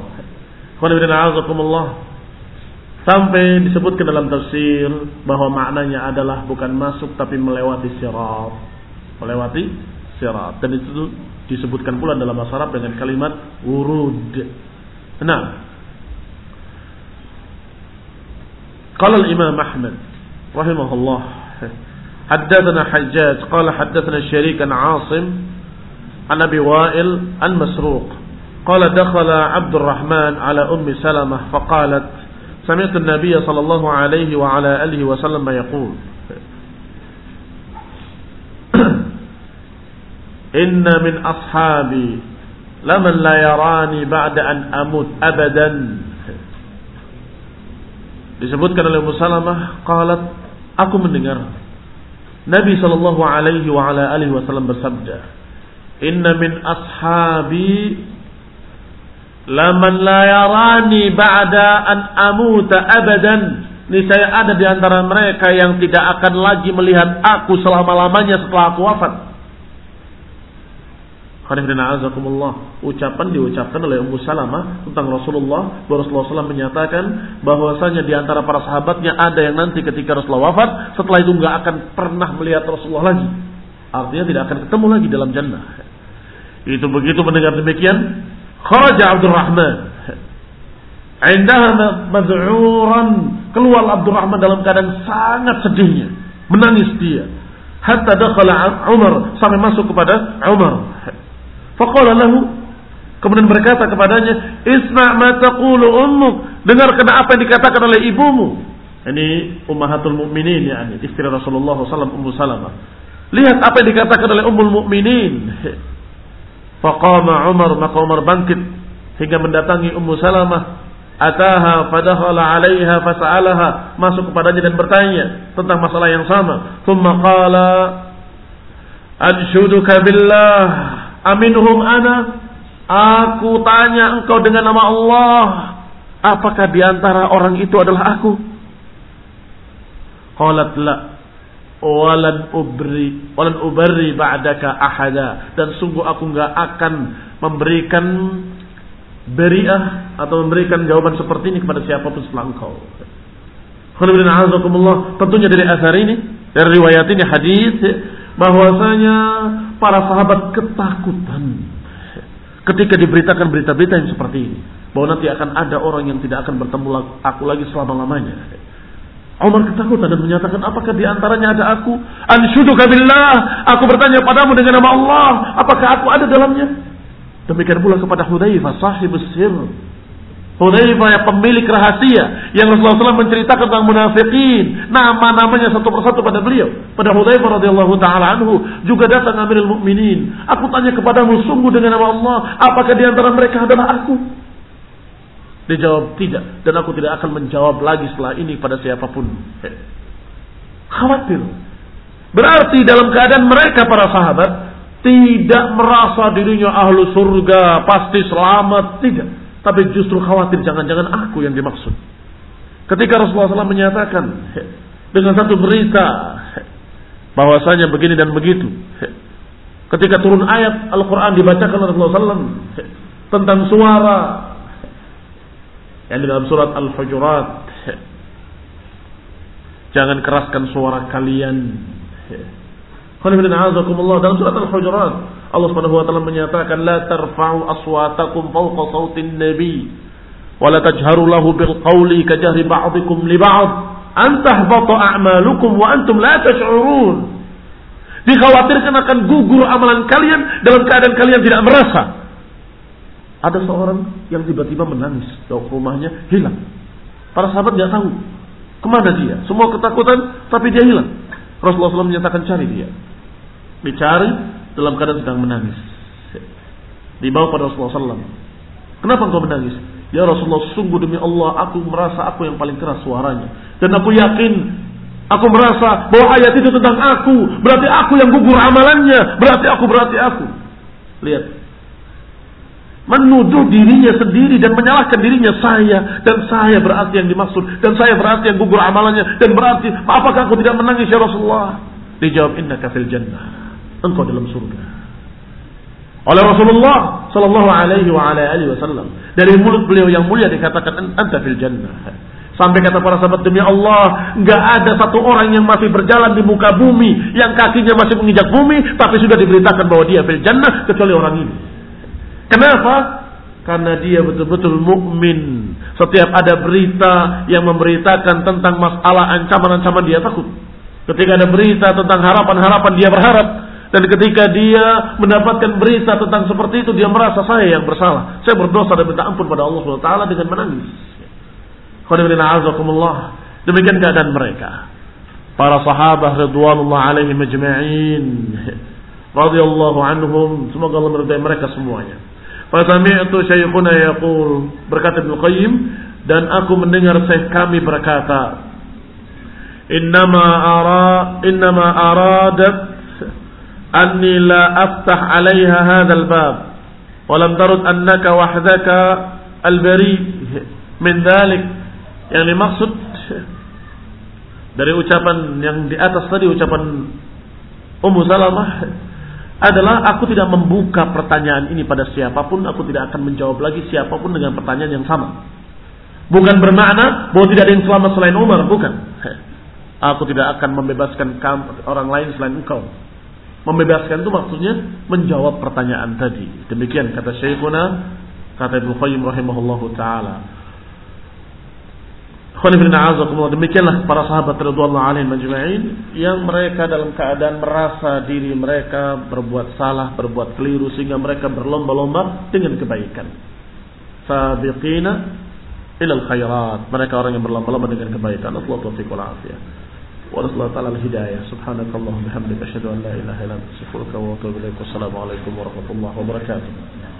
Sampai disebutkan dalam tafsir bahwa maknanya adalah bukan masuk tapi melewati sirat. Melewati sirat. Dan itu disebutkan pula dalam bahasa Arab dengan kalimat wurud. Nah, qala al-Imam Ahmad rahimahullah, haddatsana Hajjaj qala haddatsana Syariq an 'Asim an Abi Wa'il an Masruq qala dakhala Abdurrahman ala Ummi Salamah faqalat sami'tu an-nabiy sallallahu alaihi wa ala alihi wa sallam yaqul inna min ashabi laman la yarani ba'da an amut abadan. Disebutkan oleh Ummu Salamah qalat, aku mendengar Nabi sallallahu alaihi wa ala alihi wasallam bersabda, inna min ashabi laman la yarani ba'da an amuta abadan. Niscaya ada di antara mereka yang tidak akan lagi melihat aku selama-lamanya setelah aku wafat. Ucapan diucapkan oleh Ummu Salamah tentang Rasulullah, bahwa Rasulullah SAW menyatakan bahwasanya di antara para sahabatnya ada yang nanti ketika Rasulullah wafat, setelah itu nggak akan pernah melihat Rasulullah lagi. Artinya tidak akan ketemu lagi dalam jannah. Itu begitu mendengar demikian, kharaja Abdurrahman, indaha maz'uran, keluar Abdurrahman dalam keadaan sangat sedihnya, menangis dia. Hatta dakhala Umar, sampai masuk kepada Umar. Faqala lahu, kemudian berkata kepadanya, isma' ma taqulu ummuk, dengarkan apa yang dikatakan oleh ibumu. Ini ummahatul mukminin, yakni istri Rasulullah SAW, Ummu Salamah. Lihat apa yang dikatakan oleh Ummul Mukminin. Faqama Umar, maka Umar bangkit hingga mendatangi Ummu Salamah. Ataha fadakhala 'alaiha fas'alaha, masuk kepadanya dan bertanya tentang masalah yang sama. Tsumma qala anshuduka billah aminhum ana, aku tanya engkau dengan nama Allah, apakah di antara orang itu adalah aku? Qalat la walan ubarri ba'daka ahada, dan sungguh aku enggak akan memberikan beri'ah atau memberikan jawaban seperti ini kepada siapapun setelah engkau. Tentunya dari asar ini, dari riwayat ini, hadis bahwasanya para sahabat ketakutan ketika diberitakan berita-berita yang seperti ini, bahwa nanti akan ada orang yang tidak akan bertemu aku lagi selama-lamanya. Umar ketakutan dan menyatakan, apakah di antaranya ada aku? Anshuduka billah, aku bertanya padamu dengan nama Allah, apakah aku ada dalamnya? Demikian pula kepada Hudzaifah, sahibus sir. Hudzaifah yang pemilik rahasia, yang Rasulullah SAW menceritakan tentang munafikin, nama-namanya satu persatu pada beliau. Pada Hudzaifah radhiyallahu taala anhu juga datang Amirul Mukminin. Aku tanya kepadamu sungguh dengan nama Allah, apakah di antara mereka adalah aku? Dijawab tidak, dan aku tidak akan menjawab lagi setelah ini pada siapapun. Khawatir. Berarti dalam keadaan mereka para sahabat tidak merasa dirinya ahlu surga, pasti selamat, tidak. Tapi justru khawatir jangan-jangan aku yang dimaksud. Ketika Rasulullah SAW menyatakan dengan satu berita bahwasanya begini dan begitu, ketika turun ayat Al-Quran dibacakan oleh Rasulullah SAW tentang suara yang di dalam surat Al-Hujurat, jangan keraskan suara kalian. Dalam surat Al-Hujurat Allah Subhanahu wa taala menyatakan, la tarfa'u aswatakum fawqa sautin nabi wa la tajharu lahu bil qawli kajahri ba'dikum li ba'd an tahbata a'malukum wa antum la tash'urun. Dikhawatirkan akan gugur amalan kalian dalam keadaan kalian tidak merasa. Ada seorang yang tiba-tiba menangis, rumahnya hilang. Para sahabat tidak tahu kemana dia, semua ketakutan, tapi dia hilang. Rasulullah SAW menyatakan, cari dia. Dicari dalam keadaan sedang menangis. Dibawa pada Rasulullah SAW. Kenapa engkau menangis? Ya Rasulullah, sungguh demi Allah, aku merasa aku yang paling keras suaranya. Dan aku yakin, aku merasa bahwa ayat itu tentang aku. Berarti aku yang gugur amalannya. Berarti aku. Lihat. menuduh dirinya sendiri dan menyalahkan dirinya, saya berarti yang dimaksud, dan saya berarti yang gugur amalannya, dan berarti apakah aku tidak menangis ya Rasulullah? Dijawab, innaka fil jannah, engkau dalam surga. Oleh Rasulullah sallallahu alaihi wasallam, dari mulut beliau yang mulia dikatakan anta fil jannah. Sampai kata para sahabat, demi Allah, enggak ada satu orang yang masih berjalan di muka bumi yang kakinya masih menginjak bumi tapi sudah diberitakan bahwa dia fil jannah kecuali orang ini. Kenapa? Karena dia betul-betul mukmin. Setiap ada berita yang memberitakan tentang masalah ancaman-ancaman, dia takut. Ketika ada berita tentang harapan-harapan, dia berharap. Dan ketika dia mendapatkan berita tentang seperti itu, dia merasa saya yang bersalah, saya berdosa dan minta ampun pada Allah SWT dengan menangis. Demikian keadaan mereka, para sahabat radhiyallahu alaihim ajma'in, radhiyallahu anhum, semoga Allah meridai mereka semuanya. Fasami'tu syekhuna yaqul, berkata Ibnu Qayyim, dan aku mendengar syekh kami berkata, innama aradat anni la aftah 'alaiha hadzal bab wa lam tarud annaka wahdaka al-bari min dhalik. Yang dimaksud dari ucapan yang di atas tadi, ucapan Ummu Salamah, adalah aku tidak membuka pertanyaan ini pada siapapun, aku tidak akan menjawab lagi siapapun dengan pertanyaan yang sama. Bukan bermakna bahwa tidak ada yang selamat selain Umar, bukan. Aku tidak akan membebaskan orang lain selain engkau. Membebaskan itu maksudnya menjawab pertanyaan tadi. Demikian kata Syekhuna, kata Ibnu Qayyim rahimahullahu taala. Demikianlah para sahabat radhiyallahu alaihim ajma'in yang mereka dalam keadaan merasa diri mereka berbuat salah, berbuat keliru, sehingga mereka berlomba-lomba dengan kebaikan. Sabiqina ilal khairat, mereka orang yang berlomba-lomba dengan kebaikan. Allah taufiq wal afiyah. Wa nasallahu ta'ala al-hidayah. Subhanakallahumma bihamdika asyhadu an la ilaha illa anta astaghfiruka wa atubu ilaik. Wassalamu alaikum warahmatullahi wabarakatuh.